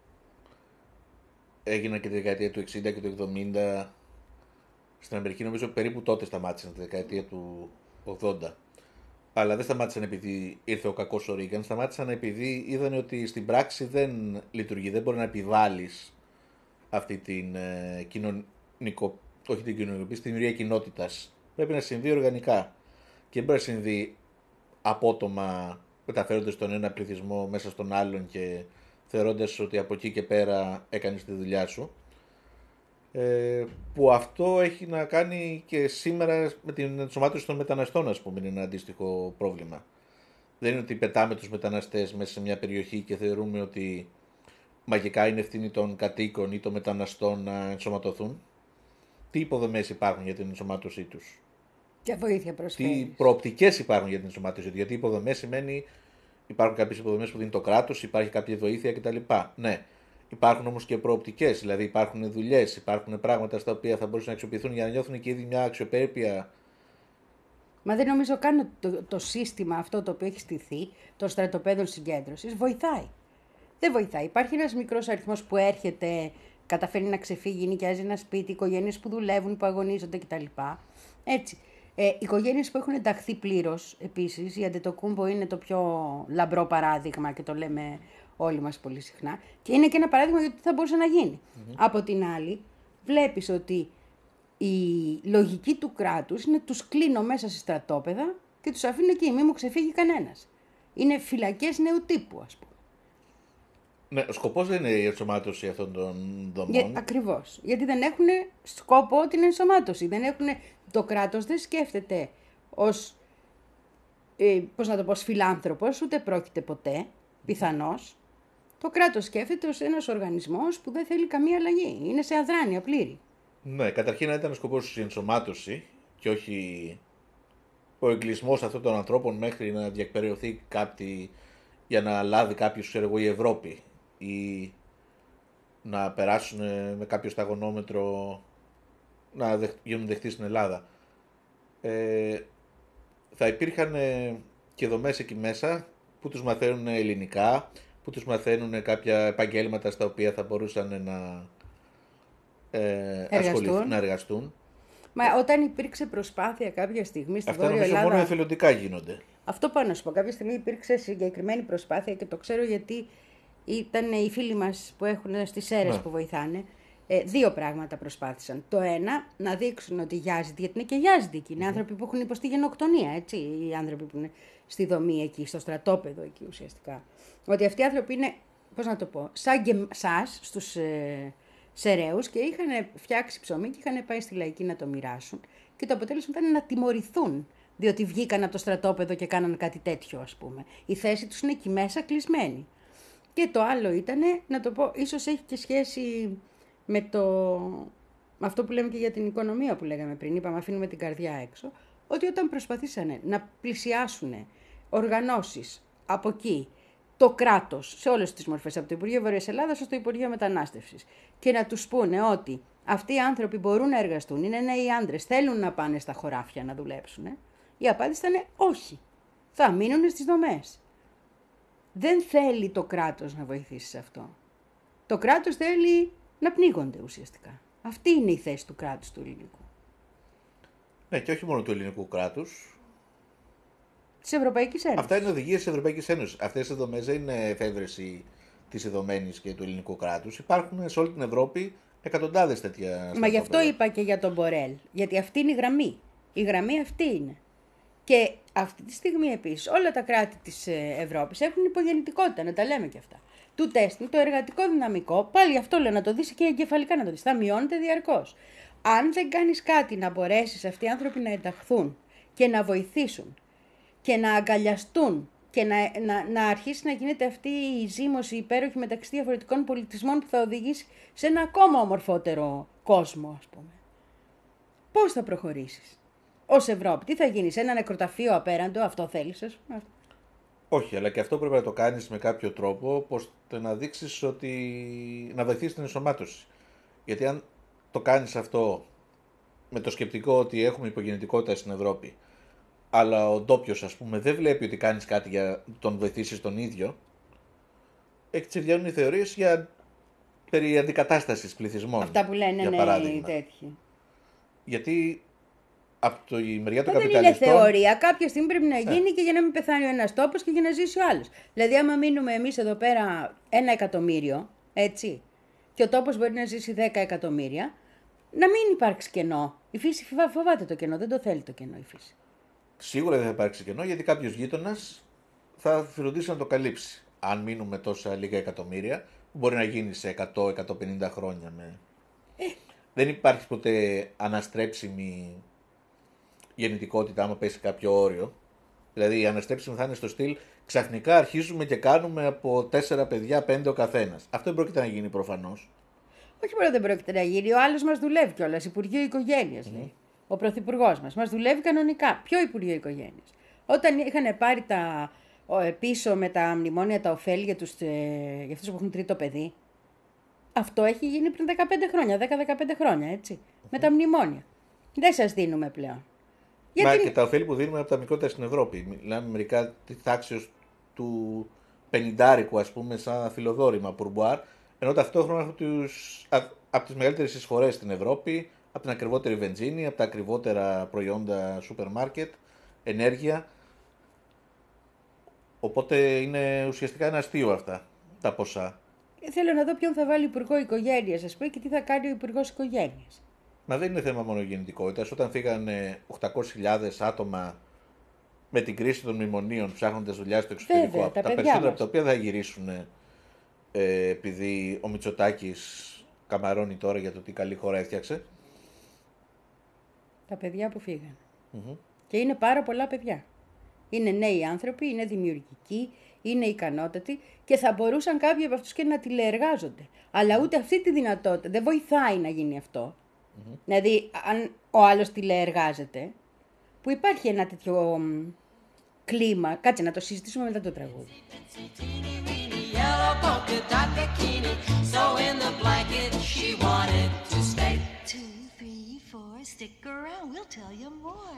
Έγιναν και τη δεκαετία του εξήντα και του εβδομήντα. Στην Αμερική νομίζω περίπου τότε σταμάτησαν, τη δεκαετία του ογδόντα. Αλλά δεν σταμάτησαν επειδή ήρθε ο κακός ο Ρίγκαν, σταμάτησαν επειδή είδαν ότι στην πράξη δεν λειτουργεί, δεν μπορεί να επιβάλλεις αυτή την ε, κοινωνικο... όχι την κοινωνικοποίηση, την δημιουργία κοινότητας. Πρέπει να συμβεί οργανικά και δεν μπορεί να συμβεί απότομα, μεταφέροντας τον ένα πληθυσμό μέσα στον άλλον και θεωρώντας ότι από εκεί και πέρα έκανες τη δουλειά σου. Ε, που αυτό έχει να κάνει και σήμερα με την ενσωμάτωση των μεταναστών, ας πούμε, είναι ένα αντίστοιχο πρόβλημα. Δεν είναι ότι πετάμε τους μεταναστές μέσα σε μια περιοχή και θεωρούμε ότι μαγικά είναι ευθύνη των κατοίκων ή των μεταναστών να ενσωματωθούν. Τι υποδομές υπάρχουν για την ενσωμάτωσή τους? Και βοήθεια προσφέρει. Τι προοπτικές υπάρχουν για την ενσωμάτωσή τους? Γιατί υποδομές σημαίνει υπάρχουν κάποιες υποδομές που δίνει το κράτος, υπάρχει κάποια βοήθεια κτλ. Ναι. Υπάρχουν όμως και προοπτικές, δηλαδή υπάρχουν δουλειές, υπάρχουν πράγματα στα οποία θα μπορούσαν να αξιοποιηθούν για να νιώθουν και ήδη μια αξιοπρέπεια. Μα δεν νομίζω καν ότι το, το σύστημα αυτό το οποίο έχει στηθεί, των στρατοπέδων συγκέντρωσης, βοηθάει. Δεν βοηθάει. Υπάρχει ένας μικρός αριθμός που έρχεται, καταφέρει να ξεφύγει, νοικιάζει ένα σπίτι, οικογένειες που δουλεύουν, που αγωνίζονται κτλ. Έτσι. Ε, οικογένειες που έχουν ενταχθεί πλήρως, επίσης, η Αντετοκούμπο είναι το πιο λαμπρό παράδειγμα και το λέμε όλοι μας πολύ συχνά. Και είναι και ένα παράδειγμα γιατί θα μπορούσε να γίνει. Mm-hmm. Από την άλλη, βλέπεις ότι η λογική του κράτους είναι τους κλείνω μέσα σε στρατόπεδα και τους αφήνω εκεί, μη μου ξεφύγει κανένας. Είναι φυλακές νέου τύπου, ας πούμε. Ναι, ο σκοπός δεν είναι η ενσωμάτωση αυτών των δομών. Για, ακριβώς. Γιατί δεν έχουν σκόπο την ενσωμάτωση. Δεν έχουν, το κράτος δεν σκέφτεται ως, ε, πώς να το πω, ως φιλάνθρωπος, ούτε πρόκειται ποτέ, πιθανώς. Το κράτος σκέφτεται ως ένας οργανισμός που δεν θέλει καμία αλλαγή. Είναι σε αδράνεια πλήρη. Ναι, καταρχήν να ήταν ο σκοπός η ενσωμάτωση και όχι ο εγκλισμός αυτών των ανθρώπων μέχρι να διακπεραιωθεί κάτι για να λάβει κάποιος, ξέρω εγώ, η Ευρώπη ή να περάσουν με κάποιο σταγονόμετρο να δεχ, γίνουν δεχτοί στην Ελλάδα. Ε, θα υπήρχαν και δομές εκεί μέσα που τους μαθαίνουν ελληνικά, που τους μαθαίνουν κάποια επαγγέλματα στα οποία θα μπορούσαν να ε, ασχοληθούν, να εργαστούν. Μα όταν υπήρξε προσπάθεια κάποια στιγμή στη Αυτά Βόρεια νομίζω Ελλάδα... μόνο εθελοντικά γίνονται. Αυτό πάω να σου πω. Κάποια στιγμή υπήρξε συγκεκριμένη προσπάθεια και το ξέρω γιατί ήταν οι φίλοι μας που έχουν στις Σέρρες Ναι. που βοηθάνε. Ε, δύο πράγματα προσπάθησαν. Το ένα, να δείξουν ότι γιάζεται, γιατί είναι και γιάζητικοι. Είναι άνθρωποι που έχουν υποστεί γενοκτονία, έτσι. Οι άνθρωποι που είναι στη δομή εκεί, στο στρατόπεδο εκεί ουσιαστικά. Ότι αυτοί οι άνθρωποι είναι, πώς να το πω, σαν και εσάς στους ε, Σεραίους και είχαν φτιάξει ψωμί και είχαν πάει στη λαϊκή να το μοιράσουν. Και το αποτέλεσμα ήταν να τιμωρηθούν, διότι βγήκαν από το στρατόπεδο και κάναν κάτι τέτοιο, ας πούμε. Η θέση τους είναι εκεί μέσα κλεισμένη. Και το άλλο ήταν, να το πω, ίσως έχει και σχέση με, το, με αυτό που λέμε και για την οικονομία που λέγαμε πριν, είπαμε αφήνουμε την καρδιά έξω, ότι όταν προσπαθήσανε να πλησιάσουν οργανώσεις από εκεί, το κράτος, σε όλες τις μορφές, από το Υπουργείο Βορειάς Ελλάδας ως το Υπουργείο Μετανάστευσης, και να τους πούνε ότι αυτοί οι άνθρωποι μπορούν να εργαστούν, είναι νέοι άντρες, θέλουν να πάνε στα χωράφια να δουλέψουν, η απάντηση ήταν όχι, θα μείνουν στις δομές. Δεν θέλει το κράτος να βοηθήσει σε αυτό. Το κράτος θέλει να πνίγονται ουσιαστικά. Αυτή είναι η θέση του κράτους του ελληνικού. Ναι, και όχι μόνο του ελληνικού κράτους. Της Ευρωπαϊκής Ένωσης. Αυτά είναι οδηγίες της Ευρωπαϊκής Ένωσης. Αυτές οι δομές δεν είναι εφεύρεση της ειδωμένης και του ελληνικού κράτους. Υπάρχουν σε όλη την Ευρώπη εκατοντάδες τέτοια. Μα γι' αυτό είπα και για τον Μπορέλ. Γιατί αυτή είναι η γραμμή. Η γραμμή αυτή είναι. Και αυτή τη στιγμή επίσης όλα τα κράτη της Ευρώπης έχουν υπογεννητικότητα, να τα λέμε και αυτά. Του τεστ, το εργατικό δυναμικό, πάλι αυτό λέω να το δεις και εγκεφαλικά να το δεις, θα μειώνεται διαρκώς. Αν δεν κάνεις κάτι να μπορέσεις αυτοί οι άνθρωποι να ενταχθούν και να βοηθήσουν και να αγκαλιαστούν και να, να, να αρχίσει να γίνεται αυτή η ζήμωση υπέροχη μεταξύ διαφορετικών πολιτισμών που θα οδηγήσει σε ένα ακόμα ομορφότερο κόσμο, ας πούμε. Πώς θα προχωρήσεις ως Ευρώπη, τι θα γίνει, σε ένα νεκροταφείο απέραντο, αυτό θέλεις, ας πούμε. Όχι, αλλά και αυτό πρέπει να το κάνεις με κάποιο τρόπο, ώστε να δείξεις ότι. Να βοηθήσεις την ενσωμάτωση. Γιατί αν το κάνεις αυτό με το σκεπτικό ότι έχουμε υπογεννητικότητα στην Ευρώπη, αλλά ο ντόπιος, ας πούμε, δεν βλέπει ότι κάνεις κάτι για να τον βοηθήσεις τον ίδιο, έτσι βγαίνουν οι θεωρίες για περί αντικατάστασης πληθυσμών. Αυτά που λένε, για ναι, παράδειγμα. οι τέτοιοι. Γιατί από τη μεριά των Δεν είναι καπιταλιστών. θεωρία. Κάποια στιγμή πρέπει να γίνει και για να μην πεθάνει ο ένας τόπος και για να ζήσει ο άλλος. Δηλαδή, άμα μείνουμε εμείς εδώ πέρα ένα εκατομμύριο, έτσι, και ο τόπος μπορεί να ζήσει δέκα εκατομμύρια, να μην υπάρξει κενό. Η φύση φοβάται το κενό, δεν το θέλει το κενό η φύση. Σίγουρα δεν θα υπάρξει κενό, γιατί κάποιος γείτονας θα φροντίσει να το καλύψει. Αν μείνουμε τόσα λίγα εκατομμύρια, μπορεί να γίνει σε εκατό με εκατόν πενήντα χρόνια. Με... Ε. Δεν υπάρχει ποτέ αναστρέψιμη γεννητικότητα άμα πέσει κάποιο όριο. Δηλαδή η αναστρέψιμη θα είναι στο στυλ ξαφνικά αρχίζουμε και κάνουμε από τέσσερα παιδιά πέντε ο καθένας. Αυτό δεν πρόκειται να γίνει προφανώς. Όχι μόνο δεν πρόκειται να γίνει, ο άλλος μας δουλεύει κιόλας, Υπουργείο Οικογένειας Mm-hmm. λέει. Ο Πρωθυπουργός μας. Μας δουλεύει κανονικά. Ποιο Υπουργείο Οικογένειας? Όταν είχαν πάρει τα, ο, πίσω με τα μνημόνια τα ωφέλη για, τους, ε, για αυτούς που έχουν τρίτο παιδί, αυτό έχει γίνει πριν δεκαπέντε χρόνια, δέκα με δεκαπέντε χρόνια, έτσι. Mm-hmm. Με τα μνημόνια. Δεν σας δίνουμε πλέον. Μα Γιατί... και τα ωφέλη που δίνουμε από τα μικρότερα στην Ευρώπη. Μιλάμε μερικά τη τάξη του πενηντάρικου, ας πούμε, σαν φιλοδόρημα πουρμπουάρ, ενώ ταυτόχρονα από, τους, από τις μεγαλύτερες εισφορές στην Ευρώπη, από την ακριβότερη βενζίνη, από τα ακριβότερα προϊόντα σούπερ μάρκετ, ενέργεια. Οπότε είναι ουσιαστικά ένα αστείο αυτά τα ποσά. Θέλω να δω ποιον θα βάλει υπουργό οικογένειας, ας πούμε, και τι θα κάνει ο υπουργός οικογένειας. Μα δεν είναι θέμα μόνο γεννητικότητας. Όταν φύγανε οκτακόσιες χιλιάδες άτομα με την κρίση των μνημονίων ψάχνοντας δουλειά στο εξωτερικό, Βέβαια, από τα τα παιδιά περισσότερα μας. από τα οποία θα γυρίσουν ε, επειδή ο Μητσοτάκης καμαρώνει τώρα για το τι καλή χώρα έφτιαξε. Τα παιδιά που φυγανε Και είναι πάρα πολλά παιδιά. Είναι νέοι άνθρωποι, είναι δημιουργικοί, είναι ικανότατοι και θα μπορούσαν κάποιοι από αυτούς και να τηλεεργάζονται. Αλλά ούτε αυτή τη δυνατότητα δεν βοηθάει να γίνει αυτό. Mm-hmm. Δηλαδή, αν ο άλλος τηλεεργάζεται, που υπάρχει ένα τέτοιο μ, κλίμα. Κάτσε να το συζητήσουμε μετά το τραγούδι. Yellow polka dot bikini, so in the blanket she wanted to stay. Two, three, four, stick around, we'll tell you more.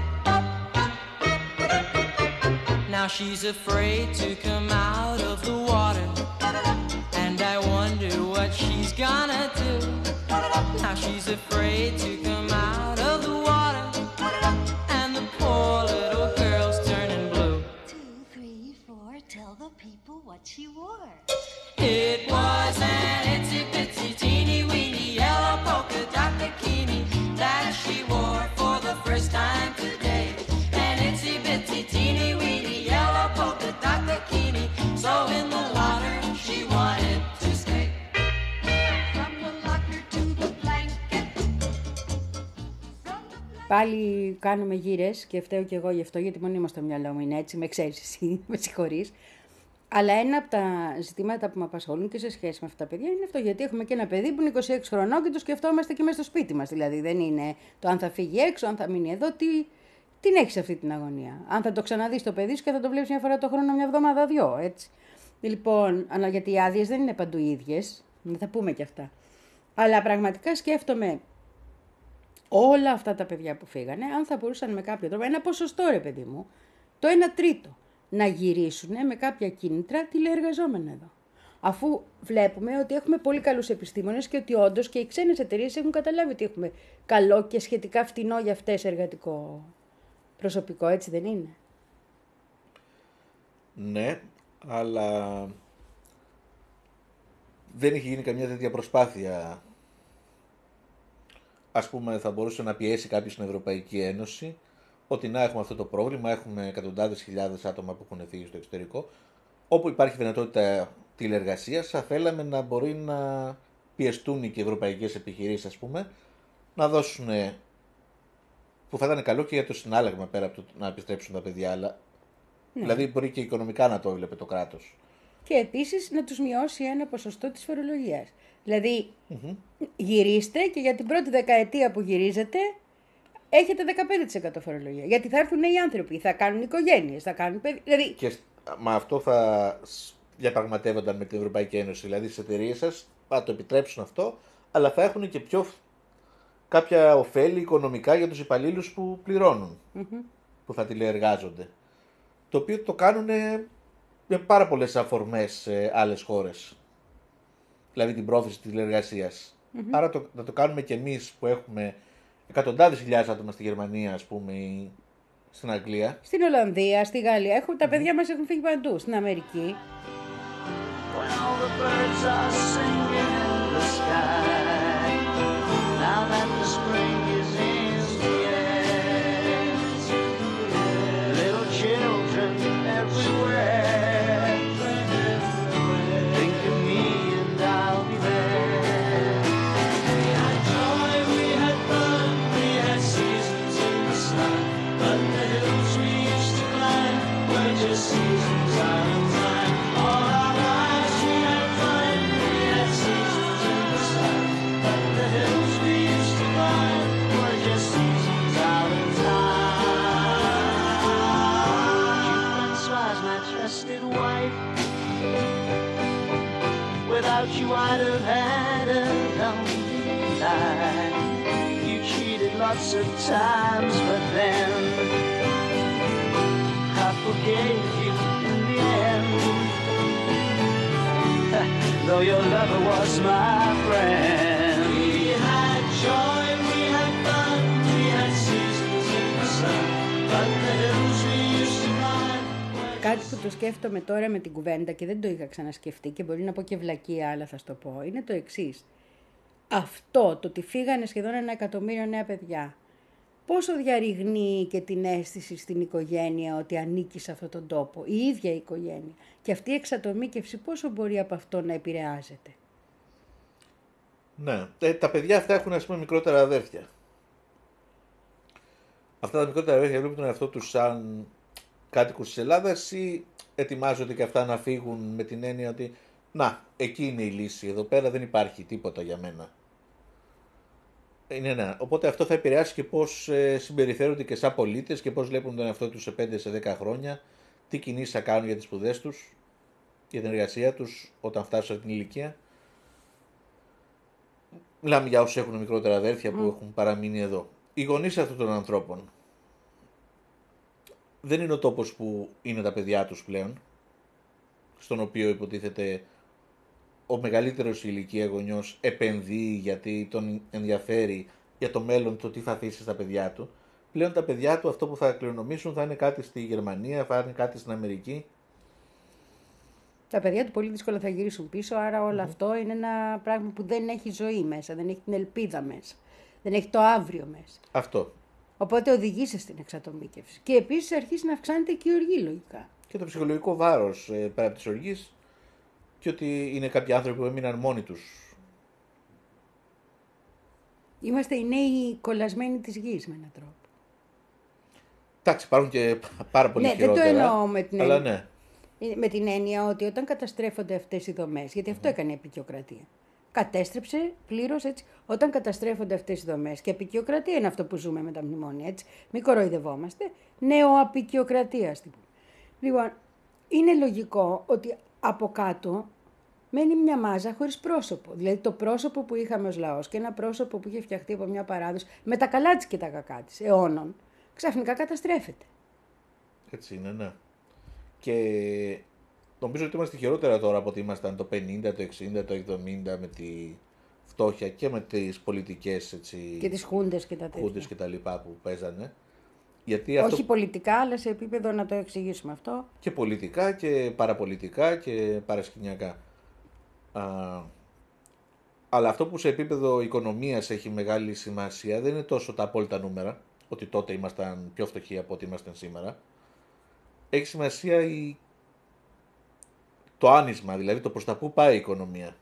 Now she's afraid to come out of the water, and I wonder what she's gonna do. Now she's afraid to come out of the water, and the poor little girl's turning blue. Two, three, four, tell the people what she wore. It was an itsy bitsy teeny weeny yellow polka dot bikini that she wore for the first time today. An itsy bitsy teeny weeny yellow polka dot bikini, so in the water she wanted to stay. From the locker to the blanket. From the blanket. Πάλι κάνουμε γύρες και φταίω κι εγώ γι' αυτό, γιατί μόνο είμαστε στο μυαλό μου είναι έτσι, με ξέρεις εσύ, με συγχωρείς. Αλλά ένα από τα ζητήματα που με απασχολούν και σε σχέση με αυτά τα παιδιά είναι αυτό. Γιατί έχουμε και ένα παιδί που είναι είκοσι έξι χρονών και το σκεφτόμαστε και μέσα στο σπίτι μας. Δηλαδή δεν είναι το αν θα φύγει έξω, αν θα μείνει εδώ, τι, την έχεις αυτή την αγωνία. Αν θα το ξαναδείς το παιδί σου και θα το βλέπεις μια φορά το χρόνο, μια εβδομάδα, δυο, έτσι. Λοιπόν, αλλά γιατί οι άδειες δεν είναι παντού ίδιες, να τα πούμε κι αυτά. Αλλά πραγματικά σκέφτομαι όλα αυτά τα παιδιά που φύγανε, αν θα μπορούσαν με κάποιο τρόπο, ένα ποσοστό ρε παιδί μου, το ένα τρίτο, να γυρίσουν με κάποια κίνητρα τηλεεργαζόμενα εδώ. Αφού βλέπουμε ότι έχουμε πολύ καλούς επιστήμονες και ότι όντως και οι ξένες εταιρείες έχουν καταλάβει ότι έχουμε καλό και σχετικά φτηνό για αυτές εργατικό προσωπικό, έτσι δεν είναι? Ναι, αλλά δεν έχει γίνει καμιά τέτοια προσπάθεια. Ας πούμε, θα μπορούσε να πιέσει κάποιος στην Ευρωπαϊκή Ένωση ότι να έχουμε αυτό το πρόβλημα, έχουμε εκατοντάδες χιλιάδες άτομα που έχουν φύγει στο εξωτερικό, όπου υπάρχει δυνατότητα τηλεργασίας, θα θέλαμε να μπορεί να πιεστούν και οι ευρωπαϊκές επιχειρήσεις, ας πούμε, να δώσουν, που θα ήταν καλό και για το συνάλλαγμα πέρα από το να επιστρέψουν τα παιδιά, αλλά ναι. Δηλαδή μπορεί και οικονομικά να το έβλεπε το κράτος. Και επίσης να τους μειώσει ένα ποσοστό της φορολογίας. Δηλαδή mm-hmm. γυρίστε και για την πρώτη δεκαετία που γυρίζετε έχετε δεκαπέντε τοις εκατό φορολογία. Γιατί θα έρθουν νέοι άνθρωποι, θα κάνουν οικογένειες, θα κάνουν παιδιά. Δηλαδή... Και με αυτό θα διαπραγματεύονταν με την Ευρωπαϊκή Ένωση. Δηλαδή στις εταιρείες σας θα το επιτρέψουν αυτό, αλλά θα έχουν και πιο κάποια ωφέλη οικονομικά για τους υπαλλήλους που πληρώνουν, mm-hmm. που θα τηλεεργάζονται. Το οποίο το κάνουν με πάρα πολλές αφορμές σε άλλες χώρες. Δηλαδή την πρόθεση της τηλεεργασίας. Mm-hmm. Άρα το, να το κάνουμε και εμείς που έχουμε εκατοντάδες χιλιάδες άτομα στη Γερμανία, ας πούμε, ή στην Αγγλία. Στην Ολλανδία, στη Γαλλία. Έχουν, τα παιδιά μας έχουν φύγει παντού. Στην Αμερική. Well, the birds are singing in the sky. Now that the spring is in the air. Little children everywhere. Think of me and I'll be there. We had joy, we had fun, we had seasons in the sun. But the hills we used to climb were just seasons out of time. All our lives we had fun, we had seasons in the sun. But the hills we used to climb were just seasons out of time. You once was my trusted wife. Without you I'd have had a lonely life. You cheated lots of times, but then I forgave you in the end. Though your lover was my friend. We had joy, we κάτι που το σκέφτομαι τώρα με την κουβέντα και δεν το είχα ξανασκεφτεί και μπορεί να πω και βλακεία, αλλά θα στο πω, είναι το εξής. Αυτό, το ότι φύγανε σχεδόν ένα εκατομμύριο νέα παιδιά, πόσο διαρριγνύει και την αίσθηση στην οικογένεια ότι ανήκει σε αυτόν τον τόπο, η ίδια η οικογένεια. Και αυτή η εξατομίκευση πόσο μπορεί από αυτό να επηρεάζεται. Ναι, ε, τα παιδιά αυτά έχουν ας πούμε μικρότερα αδέρφια. Αυτά τα μικρότερα αδέρφια βλέπουν τον εαυτό τους σαν κάτοικους της Ελλάδας ή ετοιμάζονται και αυτά να φύγουν με την έννοια ότι να, εκεί είναι η λύση, εδώ πέρα δεν υπάρχει τίποτα για μένα. Είναι ναι. Οπότε αυτό θα επηρεάσει και πώς ε, συμπεριφέρονται και σαν πολίτες και πώς βλέπουν τον εαυτό τους σε πέντε σε δέκα χρόνια, τι κινήσεις θα κάνουν για τις σπουδές τους, για την εργασία τους όταν φτάσουν σε αυτήν την ηλικία. Μιλάμε για όσους έχουν μικρότερα αδέρφια που έχουν παραμείνει εδώ. Οι γονείς αυτών των ανθρώπων δεν είναι ο τόπος που είναι τα παιδιά τους πλέον, στον οποίο υποτίθεται ο μεγαλύτερος ηλικία γονιός επενδύει γιατί τον ενδιαφέρει για το μέλλον, το τι θα αφήσει στα παιδιά του. Πλέον τα παιδιά του αυτό που θα κληρονομήσουν θα είναι κάτι στη Γερμανία, θα είναι κάτι στην Αμερική. Τα παιδιά του πολύ δύσκολα θα γυρίσουν πίσω, άρα όλο αυτό είναι ένα πράγμα που δεν έχει ζωή μέσα, δεν έχει την ελπίδα μέσα, δεν έχει το αύριο μέσα. Αυτό. Οπότε οδηγείσαι στην εξατομίκευση. Και επίσης αρχίζει να αυξάνεται και η οργή λογικά. Και το ψυχολογικό βάρος ε, πέρα από της οργής και ότι είναι κάποιοι άνθρωποι που έμειναν μόνοι τους. Είμαστε οι νέοι κολλασμένοι της γης με έναν τρόπο. Εντάξει, υπάρχουν και πάρα πολύ Ναι, χειρότερα. δεν το εννοώ με την αλλά έννοια. ναι. Με την έννοια ότι όταν καταστρέφονται αυτές οι δομές, γιατί αυτό έκανε η αποικιοκρατία. Κατέστρεψε πλήρως έτσι. Όταν καταστρέφονται αυτές οι δομές, και αποικιοκρατία είναι αυτό που ζούμε με τα μνημόνια, έτσι. Μην κοροϊδευόμαστε. Νεοαπικιοκρατία, ας την πούμε. Λοιπόν, είναι λογικό ότι από κάτω μένει μια μάζα χωρίς πρόσωπο. Δηλαδή το πρόσωπο που είχαμε ως λαός και ένα πρόσωπο που είχε φτιαχτεί από μια παράδοση με τα καλά της και τα κακά της αιώνων, ξαφνικά καταστρέφεται. Έτσι είναι, ναι. Και νομίζω ότι είμαστε χειρότερα τώρα από ότι ήμασταν το πενήντα, το εξήντα, το εβδομήντα με τη φτώχεια και με τις πολιτικές έτσι, Και τις χούντες και τα τέτοια. χούντες και τα λοιπά που παίζανε. Γιατί Όχι αυτό... πολιτικά, αλλά σε επίπεδο να το εξηγήσουμε αυτό. Και πολιτικά και παραπολιτικά και παρασκηνιακά. Α, αλλά αυτό που σε επίπεδο οικονομίας έχει μεγάλη σημασία δεν είναι τόσο τα απόλυτα νούμερα, ότι τότε ήμασταν πιο φτωχοί από ό,τι ήμασταν σήμερα. Έχει σημασία η... το άνισμα, δηλαδή το προς τα πού πάει η οικονομία.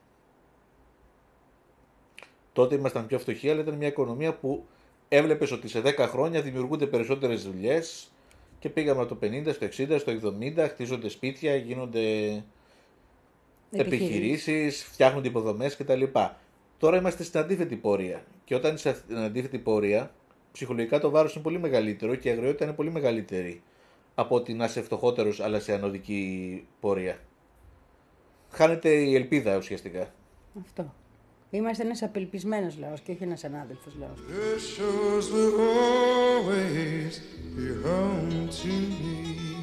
Τότε ήμασταν πιο φτωχοί, αλλά ήταν μια οικονομία που έβλεπες ότι σε δέκα χρόνια δημιουργούνται περισσότερες δουλειές και πήγαμε από το πενήντα στο εξήντα, στο εβδομήντα, χτίζονται σπίτια, γίνονται επιχειρήσεις, φτιάχνονται υποδομές κτλ. Τώρα είμαστε στην αντίθετη πορεία. Και όταν είσαι στην αντίθετη πορεία, ψυχολογικά το βάρος είναι πολύ μεγαλύτερο και η αγριότητα είναι πολύ μεγαλύτερη από ότι να είσαι φτωχότερος αλλά σε ανωδική πορεία. Χάνεται η ελπίδα ουσιαστικά. Αυτό. Είμαστε ένας απελπισμένος λαός και όχι ένας ανάδελφος λαός. The shores will always be home to me.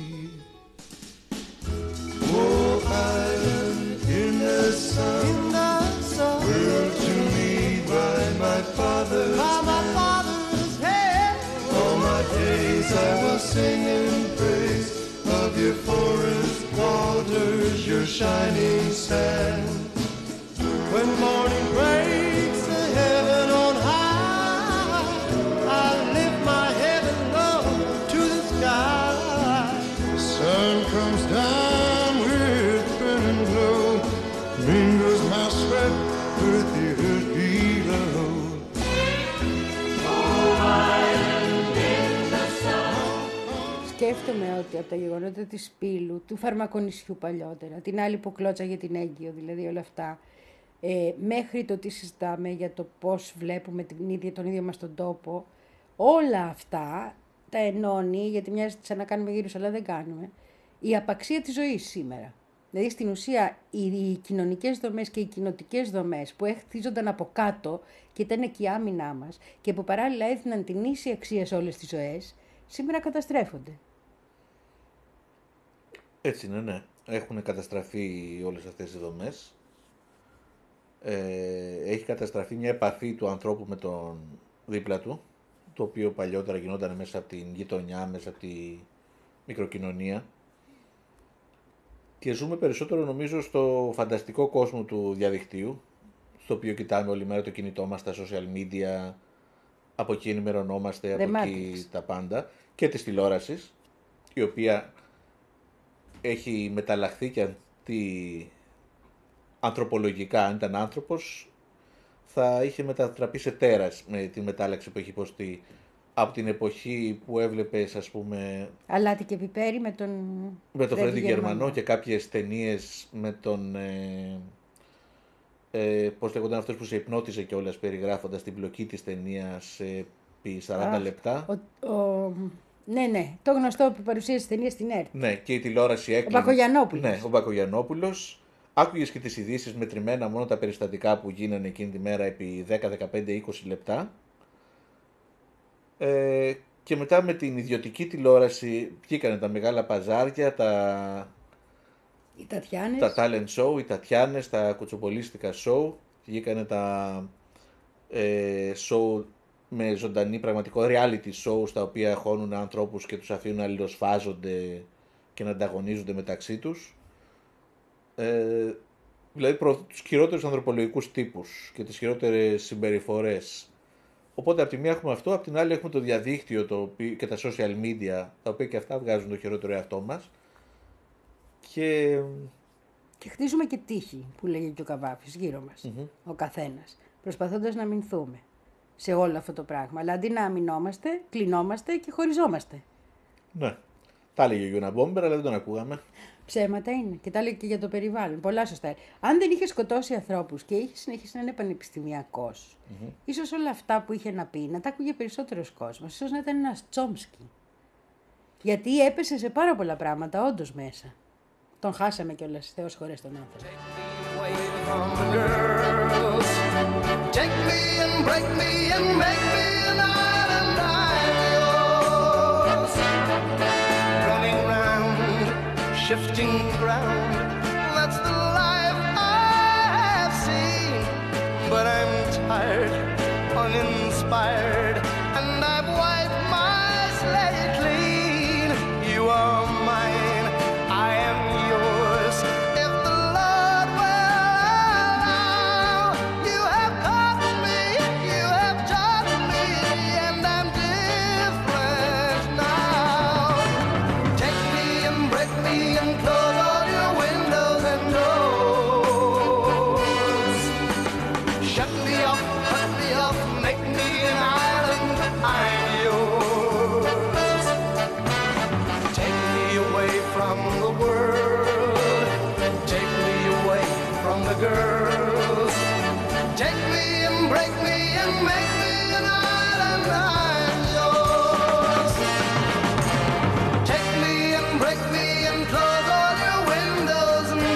Oh, island in the sun, in the sun, willed to me by my father's by my father's hand. All my days I will sing in praise of your forest waters, your shining sand. When morning breaks the heaven on high, I lift my head and look to the sky. The sun comes down with burning glow, mingles my sweat with the earth below. Σκέφτομαι ότι από τα γεγονότα της Σπύλου, του Φαρμακονησιού παλιότερα, την άλλη που κλώτσαγε την έγκυο, δηλαδή όλα αυτά, ε, μέχρι το τι συζητάμε για το πώς βλέπουμε την ίδια, τον ίδιο μας τον τόπο, όλα αυτά τα ενώνει, γιατί μοιάζει σαν να κάνουμε γύρους, αλλά δεν κάνουμε, η απαξία της ζωής σήμερα. Δηλαδή στην ουσία οι κοινωνικές δομές και οι κοινοτικές δομές που χτίζονταν από κάτω και ήταν εκεί η άμυνά μας και που παράλληλα έδιναν την ίση αξία σε όλες τις ζωές, σήμερα καταστρέφονται. Έτσι είναι, ναι. Έχουν καταστραφεί όλες αυτές οι δομές. Ε, έχει καταστραφεί μια επαφή του ανθρώπου με τον δίπλα του, το οποίο παλιότερα γινόταν μέσα από την γειτονιά, μέσα από τη μικροκοινωνία. Και ζούμε περισσότερο νομίζω στο φανταστικό κόσμο του διαδικτύου, στο οποίο κοιτάμε όλη μέρα το κινητό μας, τα social media, από εκεί ενημερωνόμαστε, από The εκεί Matrix. τα πάντα, και της τηλεόρασης, η οποία έχει μεταλλαχθεί και αντί ανθρωπολογικά, αν ήταν άνθρωπος, θα είχε μετατραπεί σε τέρας με τη μετάλλαξη που έχει υποστεί από την εποχή που έβλεπες, ας πούμε, Αλάτι και πιπέρι με τον. με τον Φρέντι Φρέντι Γερμανό και κάποιες ταινίες με τον... Ε, ε, πώς λέγονταν αυτός που σε υπνώτιζε κιόλας περιγράφοντας την πλοκή της ταινίας επί σαράντα Αχ, λεπτά. Ο, ο, ναι, ναι, το γνωστό που παρουσίασε ταινία στην ΕΡΤ. Ναι, και η τηλεόραση έκλεινε. Μπακογιαννόπουλος. Ναι, ο Μπακογιαννόπουλος. Άκουγες και τις ειδήσεις μετρημένα μόνο τα περιστατικά που γίνανε εκείνη τη μέρα επί δέκα, δεκαπέντε, είκοσι λεπτά. Ε, και μετά με την ιδιωτική τηλεόραση βγήκανε τα μεγάλα παζάρια, τα, Οι Τατιάνες. τα talent show, οι Τατιάνες, τα κουτσοπολίστικα show. Βγήκανε τα ε, show με ζωντανή πραγματικό reality show, στα οποία χώνουν ανθρώπους και τους αφήνουν να αλληλοσφάζονται και να ανταγωνίζονται μεταξύ τους. Ε, δηλαδή προωθούν τους χειρότερους ανθρωπολογικούς τύπους και τις χειρότερες συμπεριφορές. Οπότε από τη μία έχουμε αυτό, από την άλλη έχουμε το διαδίκτυο το οποίο, και τα social media, τα οποία και αυτά βγάζουν το χειρότερο εαυτό μας. Και Και χτίζουμε και τύχη, που λέγει και ο Καβάφης, γύρω μας. Ο καθένας. Προσπαθώντας να αμυνθούμε σε όλο αυτό το πράγμα. Αλλά αντί να αμυνόμαστε, κλεινόμαστε και χωριζόμαστε. ναι, τα έλεγε ο Γιώνα Μπόμπερ, αλλά δεν τον ακούγαμε. Ψέματα είναι. Και τα λέει και για το περιβάλλον. Πολλά σωστά. Αν δεν είχε σκοτώσει ανθρώπους και είχε συνεχίσει να είναι πανεπιστημιακός, mm-hmm. ίσως όλα αυτά που είχε να πει να τα άκουγε περισσότερος κόσμος. Ίσως να ήταν ένας Τσόμσκι. Γιατί έπεσε σε πάρα πολλά πράγματα, όντως μέσα. Τον χάσαμε κιόλας. Θεός χωρές τον άνθρωπο. Take me and break me and make me an island I'm yours. Running round, shifting ground, that's the life I've seen. But I'm tired, uninspired, and I've wiped my slate clean. You are mine, I am yours. If the Lord will allow, you have caught me, you have taught me, and I'm different now. Take me and break me and close all your windows and doors. Shut me off, cut me off, make me an island, I'm yours. Take me away from the world, take me away from the girls. Take me and break me and make me an island, I'm yours. Take me and break me and close all your windows and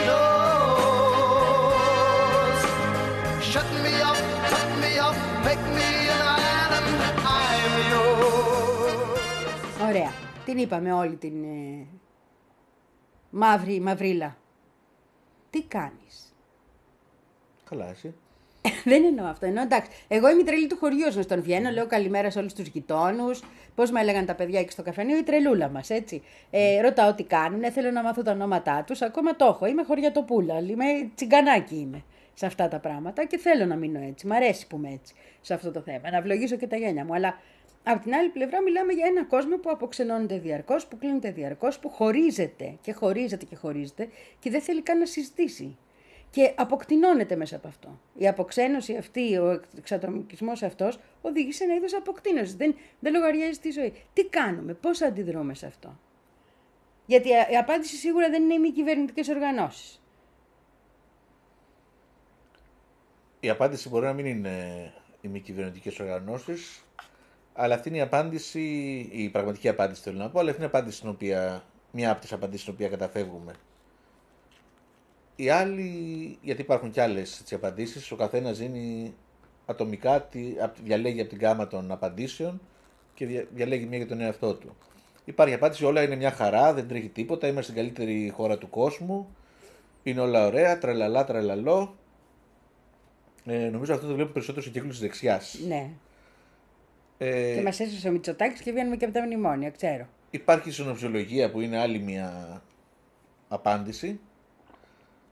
doors. Shut me up, cut me off, make me an island, I'm yours. Ωραία. Την είπαμε όλη την ε, μαύρη μαυρίλα. Τι κάνεις? Καλά, εσύ. Δεν εννοώ αυτό. Εννοώ εντάξει. Εγώ είμαι η τρελή του χωριού. Να στον βγαίνω, λέω καλημέρα σε όλους τους γειτόνους. Πώς με έλεγαν τα παιδιά εκεί στο καφενείο, η τρελούλα μας, έτσι. Ε, ρωτάω τι κάνουν, θέλω να μάθω τα ονόματά τους. Ακόμα το έχω. Είμαι χωριατοπούλα. Είμαι τσιγκανάκι είμαι σε αυτά τα πράγματα και θέλω να μείνω έτσι. Μ' αρέσει που είμαι έτσι σε αυτό το θέμα. Να ευλογήσω και τα γένια μου. Αλλά από την άλλη πλευρά μιλάμε για ένα κόσμο που αποξενώνεται διαρκώς, που κλείνεται διαρκώς, που χωρίζεται και χωρίζεται και χωρίζεται και δεν θέλει καν να συζητήσει. Και αποκτηνώνεται μέσα από αυτό. Η αποξένωση αυτή, ο εξατομικισμός αυτός, οδηγεί σε ένα είδος αποκτήνωσης. Δεν, δεν λογαριάζει τη ζωή. Τι κάνουμε, πώς αντιδρούμε σε αυτό? Γιατί η απάντηση σίγουρα δεν είναι οι μη κυβερνητικές οργανώσεις. Η απάντηση μπορεί να μην είναι οι μη κυβερνητικές οργανώσεις, αλλά αυτή είναι η απάντηση, η πραγματική απάντηση θέλω να πω, αλλά αυτή είναι η απάντηση στην οποία, μια από τις απαντήσεις στην οποία καταφεύγουμε. Οι άλλοι, γιατί υπάρχουν κι άλλες έτσι, απαντήσεις, ο καθένας δίνει ατομικά, διαλέγει από την γάμα των απαντήσεων και διαλέγει μία για τον εαυτό του. Υπάρχει απάντηση, όλα είναι μια χαρά, δεν τρέχει τίποτα, είμαστε στην καλύτερη χώρα του κόσμου, είναι όλα ωραία, τρελαλά, τρελαλό. Ε, νομίζω αυτό το βλέπουμε περισσότερο σε κύκλους της δεξιάς. Ναι. Ε, Και μας έσωσε ο Μητσοτάκης και βγαίνουμε και από τα μνημόνια, ξέρω. Υπάρχει η συνοψιολογία που είναι άλλη μια απάντηση.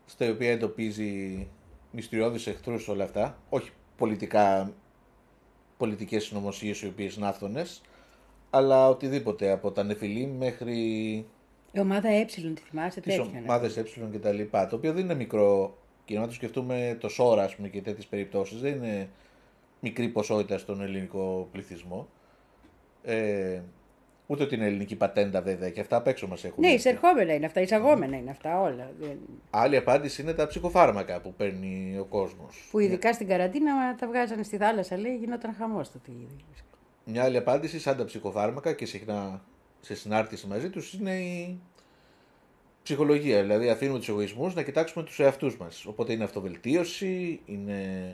στα οποία εντοπίζει μυστηριώδεις εχθρούς όλα αυτά, όχι πολιτικά, πολιτικές συνωμοσίες οι οποίες είναι άφθονες, αλλά οτιδήποτε, από τα Νεφιλίμ μέχρι Η ομάδα Ε, τη θυμάσαι, τις τέτοια. ναι. ομάδες Ε και τα λοιπά, το οποίο δεν είναι μικρό, και να το σκεφτούμε το Σόρα, ας πούμε, και τέτοιες περιπτώσεις, δεν είναι μικρή ποσότητα στον ελληνικό πληθυσμό. Ε, ούτε ότι είναι ελληνική πατέντα βέβαια, και αυτά απ' έξω μας έχουν. Ναι, εισερχόμενα είναι αυτά, εισαγόμενα είναι αυτά όλα. Δεν- Άλλη απάντηση είναι τα ψυχοφάρμακα που παίρνει ο κόσμος. Που ειδικά στην καραντίνα τα βγάζανε στη θάλασσα, λέει, γινόταν χαμός τότε. Μια άλλη απάντηση, σαν τα ψυχοφάρμακα και συχνά σε συνάρτηση μαζί τους, είναι η ψυχολογία. Δηλαδή αφήνουμε τους εγωισμούς να κοιτάξουμε τους εαυτούς μας. Οπότε είναι αυτοβελτίωση, είναι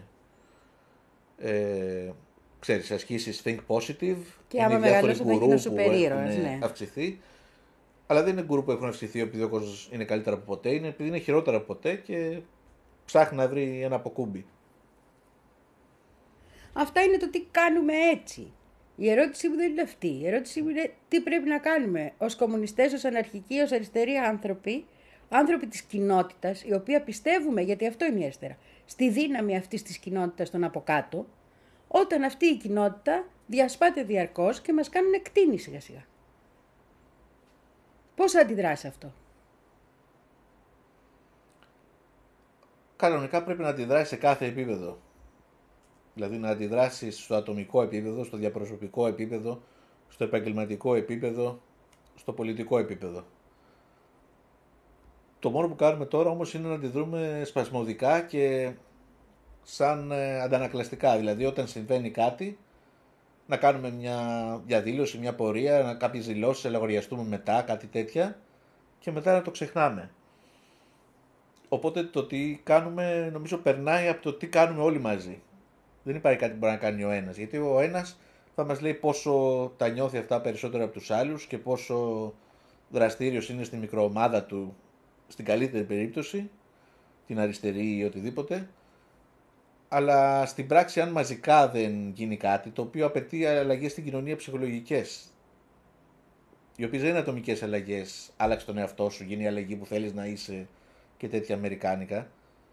ε, ξέρεις, ασκήσεις think positive. Και είναι άμα οι διάφοροι μεγαλώσω θα γκουρού γίνω που σούπερ ήρωας, έχουν ναι. αυξηθεί. Αλλά δεν είναι γκουρού που έχουν αυξηθεί επειδή ο κόσμος είναι καλύτερα από ποτέ, είναι επειδή είναι χειρότερα από ποτέ και ψάχνει να βρει ένα αποκούμπι. Αυτά είναι το τι κάνουμε έτσι. Η ερώτησή μου δεν είναι αυτή. Η ερώτησή μου είναι τι πρέπει να κάνουμε ως κομμουνιστές, ως αναρχικοί, ως αριστεροί άνθρωποι, άνθρωποι της κοινότητας, οι οποίοι πιστεύουμε, γιατί αυτό είναι η αριστερά, στη δύναμη αυτής της κοινότητας των από κάτω, όταν αυτή η κοινότητα διασπάται διαρκώς και μας κάνουν εκτίμηση σιγά σιγά. Πώς θα αντιδράσει αυτό? Κανονικά πρέπει να αντιδράσει σε κάθε επίπεδο. Δηλαδή να αντιδράσει στο ατομικό επίπεδο, στο διαπροσωπικό επίπεδο, στο επαγγελματικό επίπεδο, στο πολιτικό επίπεδο. Το μόνο που κάνουμε τώρα όμως είναι να αντιδρούμε σπασμωδικά και σαν ε, αντανακλαστικά. Δηλαδή όταν συμβαίνει κάτι, να κάνουμε μια διαδήλωση, μια πορεία, να κάποιες δηλώσεις, να λογαριαστούμε μετά, κάτι τέτοια, και μετά να το ξεχνάμε. Οπότε το τι κάνουμε νομίζω περνάει από το τι κάνουμε όλοι μαζί. Δεν υπάρχει κάτι που μπορεί να κάνει ο ένας, γιατί ο ένας θα μας λέει πόσο τα νιώθει αυτά περισσότερο από τους άλλους και πόσο δραστήριος είναι στη μικροομάδα του, στην καλύτερη περίπτωση, την αριστερή ή οτιδήποτε. Αλλά στην πράξη, αν μαζικά δεν γίνει κάτι, το οποίο απαιτεί αλλαγές στην κοινωνία ψυχολογικές, οι οποίες δεν είναι ατομικές αλλαγές, άλλαξε τον εαυτό σου, γίνει η αλλαγή που θέλεις να είσαι και τέτοια αμερικάνικα,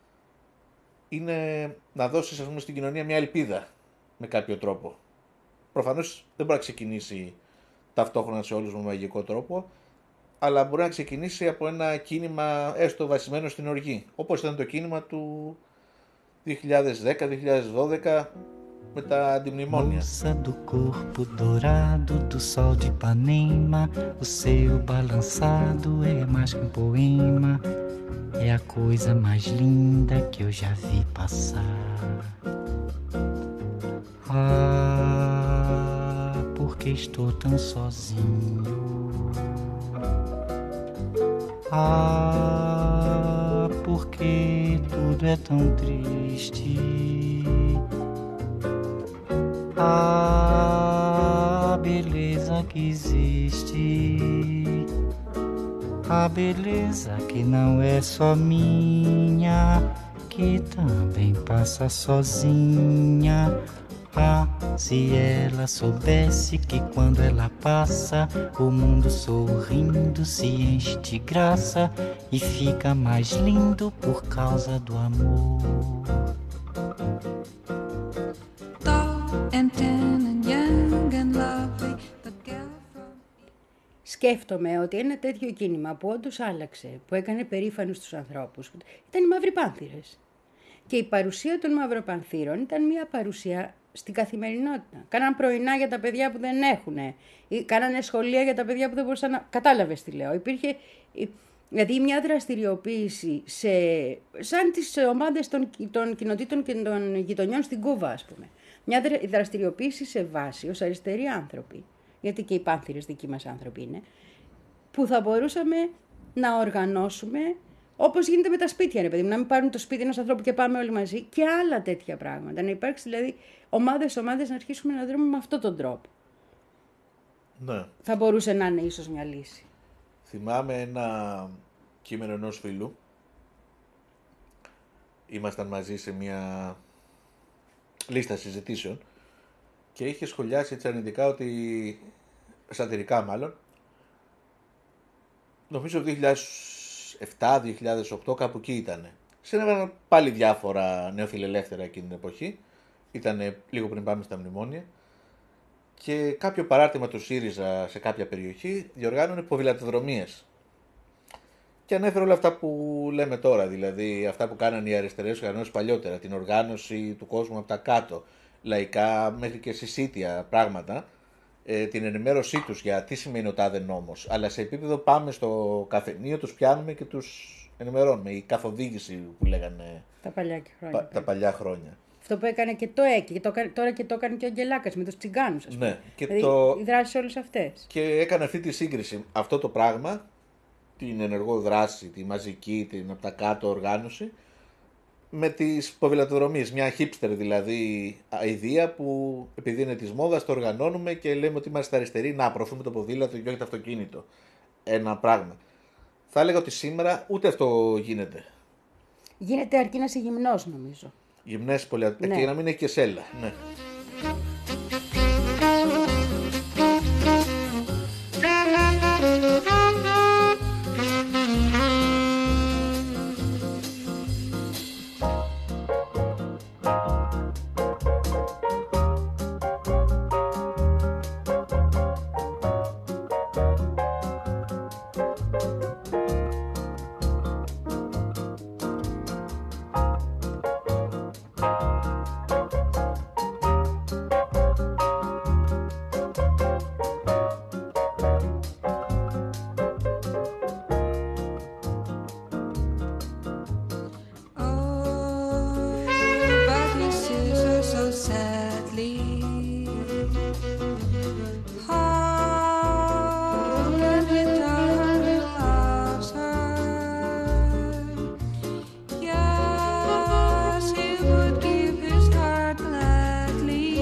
είναι να δώσεις, ας πούμε, στην κοινωνία μια ελπίδα με κάποιο τρόπο. Προφανώς δεν μπορεί να ξεκινήσει ταυτόχρονα σε όλους με μαγικό τρόπο, αλλά μπορεί να ξεκινήσει από ένα κίνημα έστω βασισμένο στην οργή, όπως ήταν το κίνημα του δύο χιλιάδες δέκα δύο χιλιάδες δώδεκα με τα αντιμνημόνια. Moça do corpo dourado do sol de Ipanema, o seu balançado é mais que um poema, é a coisa mais linda que eu já vi passar. Ah, porque estou tão sozinho. Ah, porque tudo é tão triste. A beleza que existe, a beleza que não é só minha, que também passa sozinha. Ah, se ela soubesse que quando ela passa, o mundo sorrindo se enche de graça e fica mais lindo por causa do amor. Σκέφτομαι ότι ένα τέτοιο κίνημα που όντως άλλαξε, που έκανε περήφανους τους ανθρώπους, ήταν οι Μαύροι Πάνθυρες. Και η παρουσία των Μαυροπανθύρων ήταν μια παρουσία στην καθημερινότητα. Κάναν πρωινά για τα παιδιά που δεν έχουν, ή κάνανε σχολεία για τα παιδιά που δεν μπορούσαν να... Κατάλαβες τι λέω. Υπήρχε... Δηλαδή μια δραστηριοποίηση σε... σαν τις ομάδες των, των κοινοτήτων και των γειτονιών στην Κούβα, ας πούμε. Μια δραστηριοποίηση σε βάση ως αριστεροί άνθρωποι, γιατί και οι Πάνθυρες δικοί μας άνθρωποι είναι, που θα μπορούσαμε να οργανώσουμε όπως γίνεται με τα σπίτια, ρε παιδί μου, να μην πάρουν το σπίτι ενός ανθρώπου και πάμε όλοι μαζί, και άλλα τέτοια πράγματα. Να υπάρξει δηλαδή ομάδες-ομάδες, να αρχίσουμε να δρούμε με αυτόν τον τρόπο. Ναι. Θα μπορούσε να είναι ίσως μια λύση. Θυμάμαι ένα κείμενο ενός φίλου. Ήμασταν μαζί σε μια λίστα συζητήσεων και είχε σχολιάσει έτσι αρνητικά ότι, σατυρικά μάλλον, νομίζω το δύο χιλιάδες επτά δύο χιλιάδες οκτώ, κάπου εκεί ήταν. Συνέβαιναν πάλι διάφορα νεοφιλελεύθερα εκείνη την εποχή. Ήταν λίγο πριν πάμε στα μνημόνια. Και κάποιο παράρτημα του ΣΥΡΙΖΑ σε κάποια περιοχή διοργάνωνε ποδηλατοδρομίες. Και ανέφερε όλα αυτά που λέμε τώρα, δηλαδή αυτά που κάνανε οι αριστερές οργανώσεις παλιότερα, την οργάνωση του κόσμου από τα κάτω, λαϊκά μέχρι και συσίτια πράγματα, ε, την ενημέρωσή τους για τι σημαίνει ο τάδε νόμος. Αλλά σε επίπεδο πάμε στο καφενείο, τους πιάνουμε και τους ενημερώνουμε. Η καθοδήγηση που λέγανε Τα παλιά χρόνια. πα, τα παλιά χρόνια. Αυτό που έκανε και το ΕΚΙ, και το, έκανε- τώρα και το έκανε και ο Αγγελάκας με τους τσιγκάνους, ας πούμε. Ναι, και δηλαδή, το- οι δράσεις όλες αυτές. Και έκανε αυτή τη σύγκριση. Αυτό το πράγμα, την ενεργό δράση, τη μαζική, την από τα κάτω οργάνωση, με τις ποδηλατοδρομίες. Μια hipster δηλαδή ιδέα που επειδή είναι της μόδας το οργανώνουμε και λέμε ότι είμαστε αριστεροί, να προωθούμε το ποδήλατο και όχι το αυτοκίνητο. Ένα πράγμα. Θα έλεγα ότι σήμερα ούτε αυτό γίνεται. Γίνεται αρκεί να είσαι γυμνός, νομίζω. Γυμνές πολυα... Ναι. και να μην έχει και σέλα. Ναι. Oh, but he sees her so sadly. How can he tell her he loves her? Yes, he would give his heart gladly.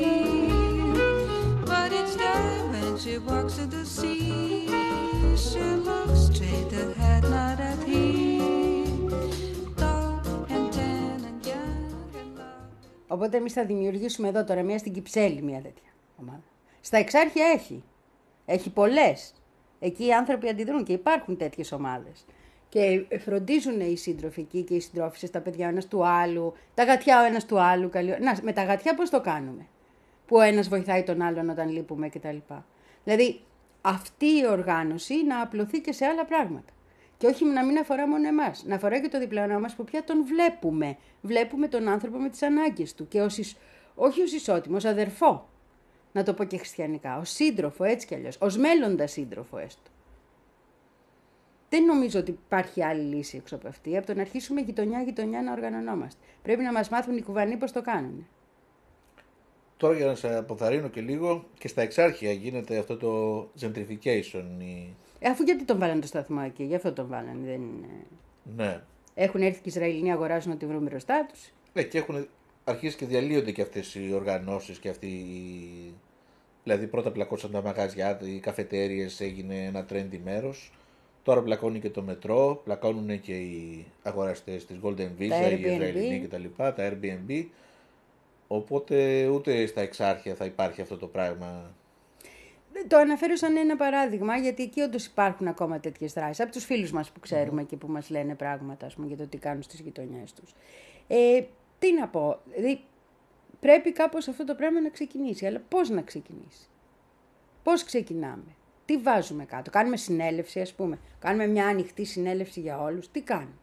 But each day when she walks to the sea, she looks straight ahead, not at him. Tall and tan and young and lovely. Οπότε εμείς θα δημιουργήσουμε εδώ τώρα μία στην Κυψέλη μια τέτοια ομάδα. Στα Εξάρχεια έχει. Έχει πολλές. Εκεί οι άνθρωποι αντιδρούν και υπάρχουν τέτοιες ομάδες. Και φροντίζουν οι σύντροφοι εκεί και οι συντρόφισσες, τα παιδιά ο ένας του άλλου, τα γατιά ο ένας του άλλου. Καλή... Να, με τα γατιά πώς το κάνουμε. Που ο ένας βοηθάει τον άλλον όταν λείπουμε κτλ. Δηλαδή αυτή η οργάνωση να απλωθεί και σε άλλα πράγματα. Και όχι να μην αφορά μόνο εμάς, να αφορά και το διπλανό μας που πια τον βλέπουμε. Βλέπουμε τον άνθρωπο με τις ανάγκες του και ως, εις- όχι ως ισότιμο, ως αδερφό. Να το πω και χριστιανικά, ως σύντροφο έτσι κι αλλιώς, ως μέλλοντα σύντροφο έστω. Δεν νομίζω ότι υπάρχει άλλη λύση έξω από αυτή, από το να αρχίσουμε γειτονιά-γειτονιά να οργανωνόμαστε. Πρέπει να μας μάθουν οι κουβανοί πώς το κάνουν. Τώρα για να σε αποθαρρύνω και λίγο, και στα Εξάρχεια γίνεται αυτό το gentrification. η- Ε, αφού γιατί τον βάλανε το σταθμό εκεί, γι' αυτό τον βάλανε. Δεν είναι... Ναι. Έχουν έρθει και οι Ισραηλινοί αγοράζουν ό,τι βρουν μπροστά τους. Ναι, και έχουν αρχίσει και διαλύονται και αυτές οι οργανώσεις και αυτοί οι... Δηλαδή πρώτα πλακώσαν τα μαγαζιά, οι καφετέριες, έγινε ένα trendy μέρος. Τώρα πλακώνει και το μετρό, πλακώνουν και οι αγοραστές της Golden Visa, οι Airbnb. Ισραηλινοί κτλ, τα Airbnb. Οπότε ούτε στα Εξάρχεια θα υπάρχει αυτό το πράγμα. Το αναφέρω σαν ένα παράδειγμα, γιατί εκεί όντως υπάρχουν ακόμα τέτοιες δράσεις. Από τους φίλους μας που ξέρουμε και που μας λένε πράγματα, ας πούμε, για το τι κάνουν στις γειτονιές τους. Ε, τι να πω, δηλαδή πρέπει κάπως αυτό το πράγμα να ξεκινήσει, αλλά πώς να ξεκινήσει. Πώς ξεκινάμε, τι βάζουμε κάτω, κάνουμε συνέλευση ας πούμε, κάνουμε μια ανοιχτή συνέλευση για όλους, τι κάνουμε.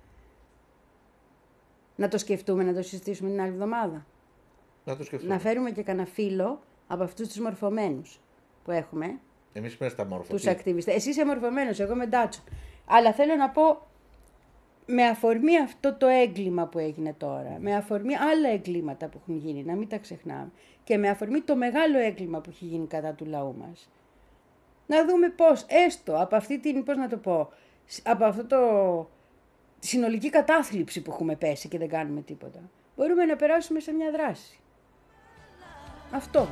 Να το σκεφτούμε, να το συζητήσουμε την άλλη εβδομάδα. Να το σκεφτούμε. Να φέρουμε και κανένα φίλο από αυτούς τους μορφωμένους που έχουμε, Εμείς είμαστε τα μόρφωτη. τους ακτιβιστές. Εσύ είσαι μορφωμένος, εγώ με ντάτσον. Αλλά θέλω να πω, με αφορμή αυτό το έγκλημα που έγινε τώρα, με αφορμή άλλα εγκλήματα που έχουν γίνει, να μην τα ξεχνάμε, και με αφορμή το μεγάλο έγκλημα που έχει γίνει κατά του λαού μας, να δούμε πώς, έστω από αυτή την, πώς να το πω, από αυτό το, τη συνολική κατάθλιψη που έχουμε πέσει και δεν κάνουμε τίποτα, μπορούμε να περάσουμε σε μια δράση. Αυτό.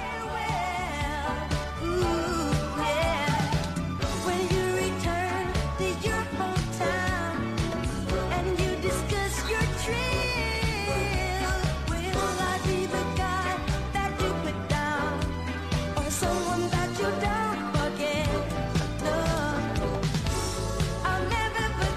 When you return to your hometown and you discuss your trail, will I be the guy that you put down or someone that you don't forget? No, I'll never forget.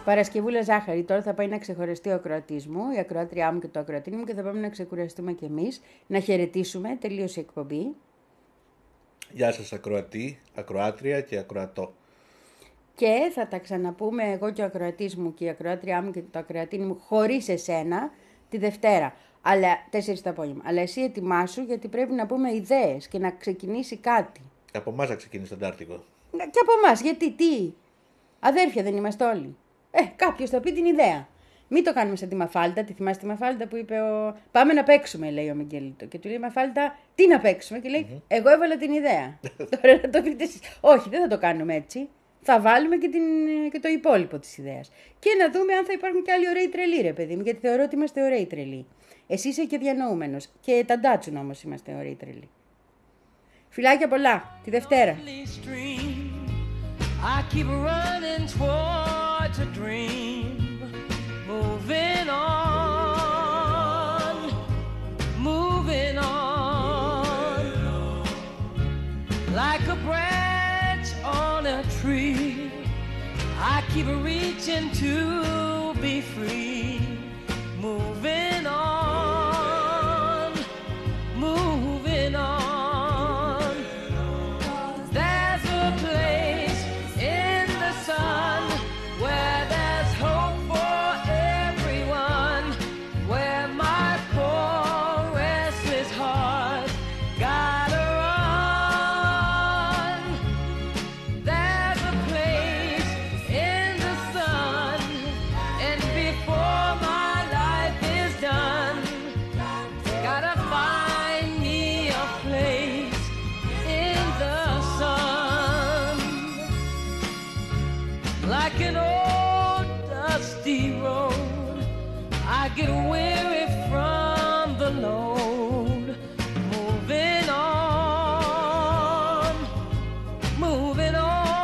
Παρασκευούλα Ζάχαρη, τώρα θα πάει να ξεχωριστεί ο ακροατής μου, η ακροάτριά μου και το ακροατή μου και θα πάμε να ξεκουραστούμε κι εμείς, να χαιρετήσουμε, τελείωσε η εκπομπή. Γεια σας ακροατή, ακροάτρια και ακροατό. Και θα τα ξαναπούμε εγώ και ο ακροατής μου και η ακροάτριά μου και το ακροατή μου χωρίς εσένα τη Δευτέρα, αλλά τέσσερις το απόγευμα. Αλλά εσύ ετοιμάσου γιατί πρέπει να πούμε ιδέες και να ξεκινήσει κάτι. Από εμάς θα ξεκινήσει το Αντάρτικο. Και από εμάς, γιατί τι, αδέρφια δεν είμαστε όλοι. Ε, κάποιος θα πει την ιδέα. Μην το κάνουμε σαν τη Μαφάλτα. Τη θυμάστε τη Μαφάλτα που είπε ο... Πάμε να παίξουμε, λέει ο Μιγγελίτο. Και του λέει η Μαφάλτα, τι να παίξουμε. Και λέει, mm-hmm. εγώ έβαλα την ιδέα. Τώρα να το πείτε εσείς. Όχι, δεν θα το κάνουμε έτσι. Θα βάλουμε και, την... και το υπόλοιπο της ιδέας. Και να δούμε αν θα υπάρχουν και άλλοι ωραίοι τρελοί, ρε παιδί μου. Γιατί θεωρώ ότι είμαστε ωραίοι τρελοί. Εσύ είσαι και διανοούμενος. Και τα ντάτσουν όμως είμαστε ωραίοι τρελοί. Φιλάκια πολλά. Τη Δευτέρα. I keep running towards a dream, moving on, moving on, like a branch on a tree. I keep reaching to be free, moving on, moving on. There's a place in the sun where there's hope for everyone, where my poor restless heart gotta run. There's a place in the sun, and before my life is done, gotta find me a place in the sun. Like an old dusty road, I get weary from the load, moving on, moving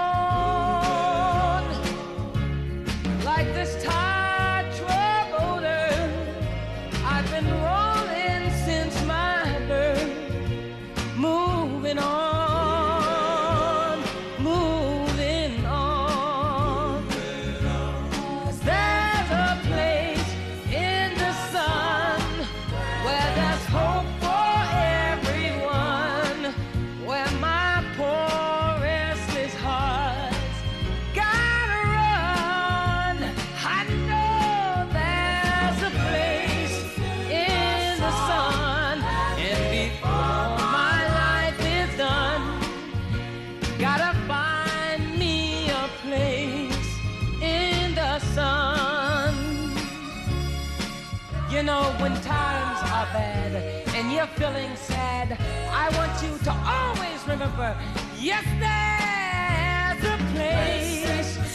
on. Like this tired troubadour, I've been rolling since my birth, moving on, moving on. There's a place in the sun where there's hope for everyone, where my poor restless heart's gotta run. I know there's a place in the sun, and before my life is done, gotta find me a place in the sun. You know, when times are bad and you're feeling sad, I want you to always remember, yes, there's a place